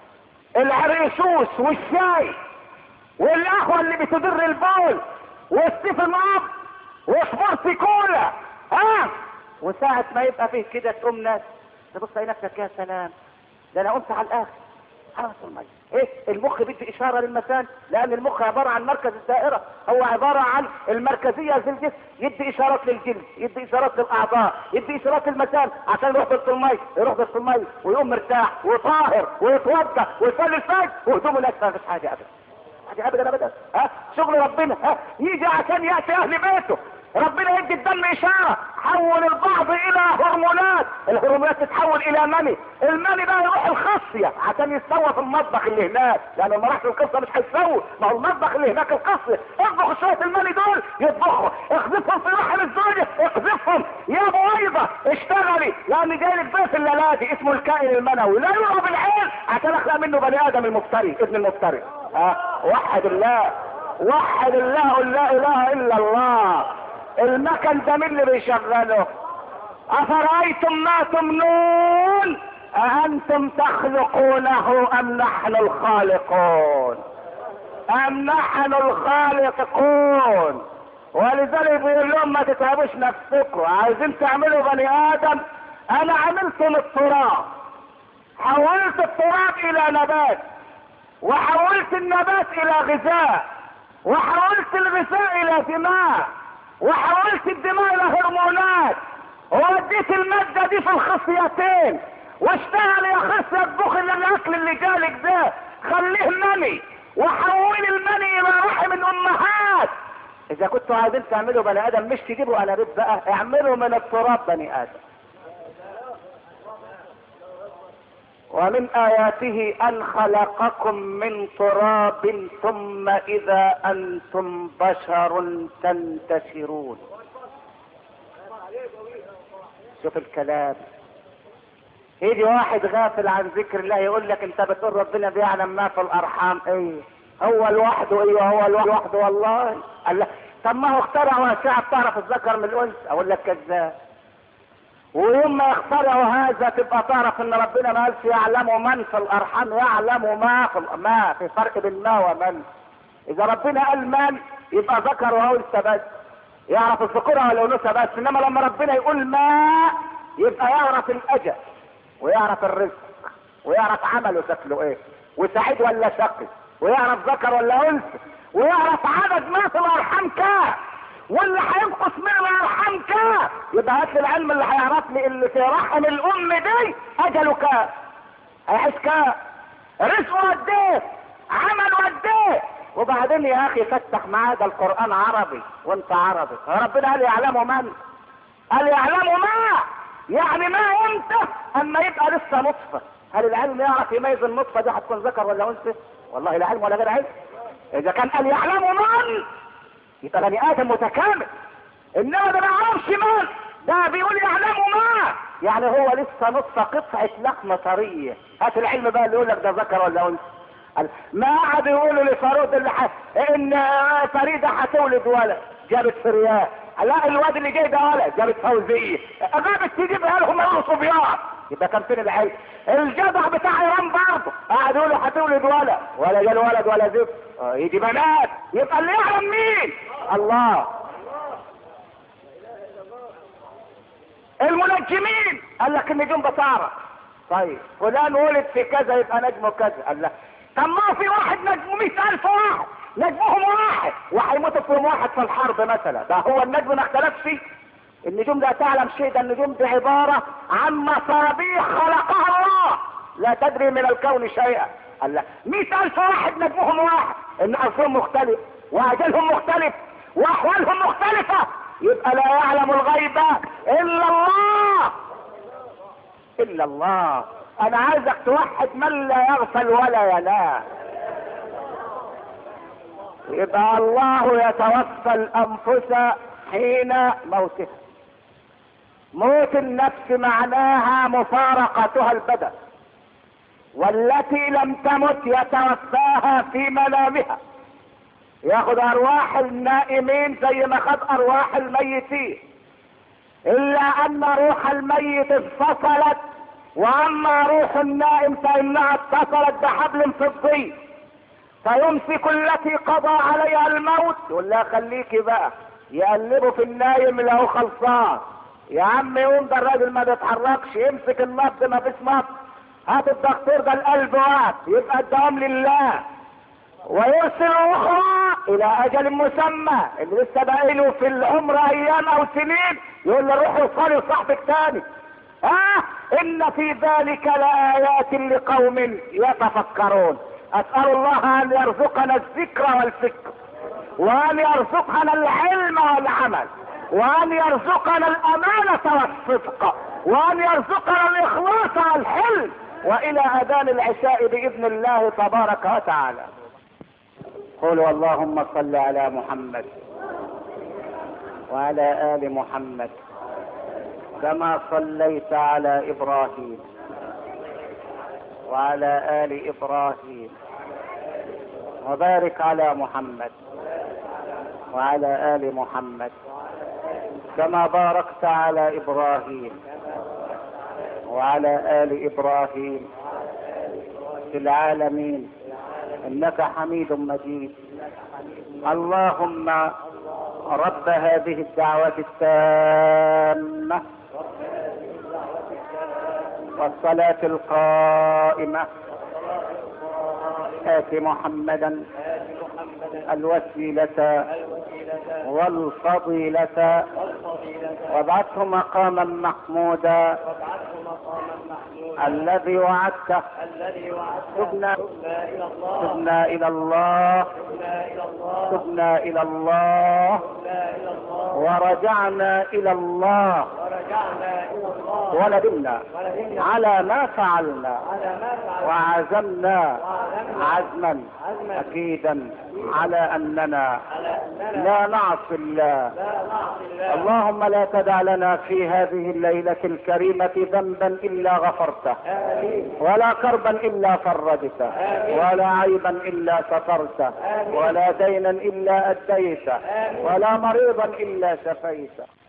العريسوس والشاي والاخوة اللي بتدر البول والسيفن اب وسبورتي كولا ها، وساعة ما يبقى فيه كده تقوم ناس تبص على نفسك يا سلام ده انا قمت على الاخر خلاص المية. ايه المخ بيدي اشارة للمكان، لان المخ عبارة عن مركز الدائرة، هو عبارة عن المركزية في الجسم، يدي اشارات للجلد، يدي اشارات للاعضاء، يدي اشارات للمكان عشان يروح ضد المية، يروح ضد المية ويقوم مرتاح وطاهر ويتوضا ويصلي الفجر وهدومه ناشفة. مفيش حاجة ابدا، حاجة ابدا ابدا. ها شغل ربنا. ها يجي عشان ياتي اهل بيته، ربنا يدي الدم اشاره، حول البعض الى هرمونات، الهرمونات تتحول الى مني، المني ده يروح الخصيه عشان يتسوى في المطبخ اللي هناك، لان لما راحت القصه مش هيتسوى، ما هو المطبخ اللي هناك الخصيه. اطبخ شويه المني دول يطبخوا، اقذفهم في رحم الزوجه، اقذفهم يا بويضه اشتغلي، لان جاي لك ضيف الليلاتي اسمه الكائن المنوي لا يرى بالعين عشان اخلق منه بني ادم المفتري ابن المفتري. ها وحد الله، وحد الله، قل لا اله الا الله. المكن ده مين اللي بيشغله؟ افرايتم ما تمنون اانتم تخلقونه ام نحن الخالقون؟ ام نحن الخالقون؟ ولذلك بيقول لهم ما تتعبوش نفسكم، عايزين تعملوا بني ادم، انا عملت من التراب، حولت التراب الى نبات، وحولت النبات الى غذاء، وحولت الغذاء الى دماء، وحولت الدماء الى هرمونات، ووديت المادة دي في الخصيتين، واشتغل يا خصية اطبخ الاكل اللي جالك ده، خليه مني، وحول المني الى رحم الامهات. اذا كنتوا عايزين تعملوا بني ادم مش تجيبوا انابيب بقى، اعملوا من التراب بني ادم. ومن آياته أن خلقكم من تراب ثم إذا أنتم بشر تنتشرون. شوف الكلام، يجي واحد غافل عن ذكر الله يقول لك انت بتقول ربنا بيعلم ما في الارحام. ايه هو لوحده؟ ايوه هو لوحده والله. قال لك طب ما هو اخترع واشعه بتعرف الذكر من الانثى. اقول لك كذاب. ويوم ما يخترعوا هذا تبقى تعرف ان ربنا ما قالش يعلم من في الارحام، يعلم ما في ما في فرق بين ما ومن. اذا ربنا قال من يبقى ذكر وانثى بس، يعرف الذكورة والانوثه بس، انما لما ربنا يقول ما يبقى يعرف الاجل ويعرف الرزق ويعرف عمله شكله ايه، وسعيد ولا شقي، ويعرف ذكر ولا انثى، ويعرف عدد ما في الارحام كام، واللي هينقص من الارحام كام. يبقى هات لي العلم اللي هيعرف لي اللي في رحم الام دي اجله كام، هيعيش كام، رزقه قد ايه، عمله قد ايه. وبعدين يا اخي فتح معاه، ده القران عربي وانت عربي. ربنا قال يعلم من، قال يعلم ما، يعني ما امتى اما يبقى لسه نطفه. هل العلم يعرف يميز النطفه دي هتكون ذكر ولا انثى؟ والله لا علم ولا غير علم. اذا كان قال يعلم من يبقى بني ادم متكامل، انما ده ما يعرفش من، ده بيقول يعلم ما، يعني هو لسه نطفه قطعه لحمه طريه. هات العلم بقى اللي يقول لك ده ذكر ولا انثى. ما قعد يقولوا لفاروق اللي ح... ان فريده هتولد ولد، جابت فريان. لا الواد اللي جاي ده ولد، جابت فوزيه. جابت تجيبها لهم يقولوا صبيان. يبقى كان فين العلم؟ الجدع بتاع ايران برضه قعد يقولوا هتولد ولد، ولا جال ولد ولا زفت. اه يجي بنات. يبقى اللي يعلم مين؟ الله. المنجمين قال لك النجوم بتعرف. طيب فلان ولد في كذا يبقى نجمه كذا. قال لك طب ما في واحد نجمه مئة ألف واحد، نجمهم واحد وهيموتوا في يوم واحد في الحرب مثلا، ده هو النجم ما اختلفش. النجوم لا تعلم شيء، ده النجوم دي عبارة عن مصابيح خلقها الله، لا تدري من الكون شيئا. قال لك مئة ألف واحد نجمهم واحد، ان أرضهم مختلف وأجلهم مختلف وأحوالهم مختلفة، يبقى لا يعلم الغيب إلا الله، إلا الله. أنا عايزك توحد من لا يغفل ولا ينام. يبقى الله يتوفى الأنفس حين موتها. موت النفس معناها مفارقتها البدن، والتي لم تمت يتوفاها في منامها، ياخذ ارواح النائمين زي ما خد ارواح الميتين، الا ان روح الميت انفصلت، واما روح النائم فانها اتصلت بحبل فضي، فيمسك التي قضى عليها الموت يقول لها خليكي بقى، يقلبوا في النايم له خلصان، يا عم يقوم ده الراجل ما بيتحركش، يمسك النبض ما فيش نبض، هات الدكتور ده القلب وقت، يبقى الدوام لله، ويرسل اخرى الى اجل مسمى، اللي لسه باقي له في العمر ايام او سنين يقول له روح وصلي لصاحبك تاني. ها ان في ذلك لآيات لقوم يتفكرون. اسأل الله ان يرزقنا الذكر والفكر، وان يرزقنا العلم والعمل، وان يرزقنا الامانة والصدق، وان يرزقنا الاخلاص والحلم، والى اذان العشاء باذن الله تبارك وتعالى. قولوا اللهم صل على محمد وعلى آل محمد كما صليت على إبراهيم وعلى آل إبراهيم، وبارك على محمد وعلى آل محمد كما باركت على إبراهيم وعلى آل إبراهيم في العالمين إنك حميد مجيد. اللهم رب هذه الدعوة التامة والصلاة القائمة آت محمدا الوسيلة والفضيلة وابعثه مقاما محمودا الذي وعدته. تبنا تبنا إلى الله تبنا إلى الله ورجعنا إلى الله وندمنا على ما فعلنا وعزمنا عزما أكيدا على أننا لا نعصي الله. اللهم لا تدع لنا في هذه الليلة الكريمة ذنبا إلا غفرته، ولا كربا إلا فرجته، ولا عيبا إلا سترته، ولا دينا إلا أديته، ولا مريضا إلا شفيته.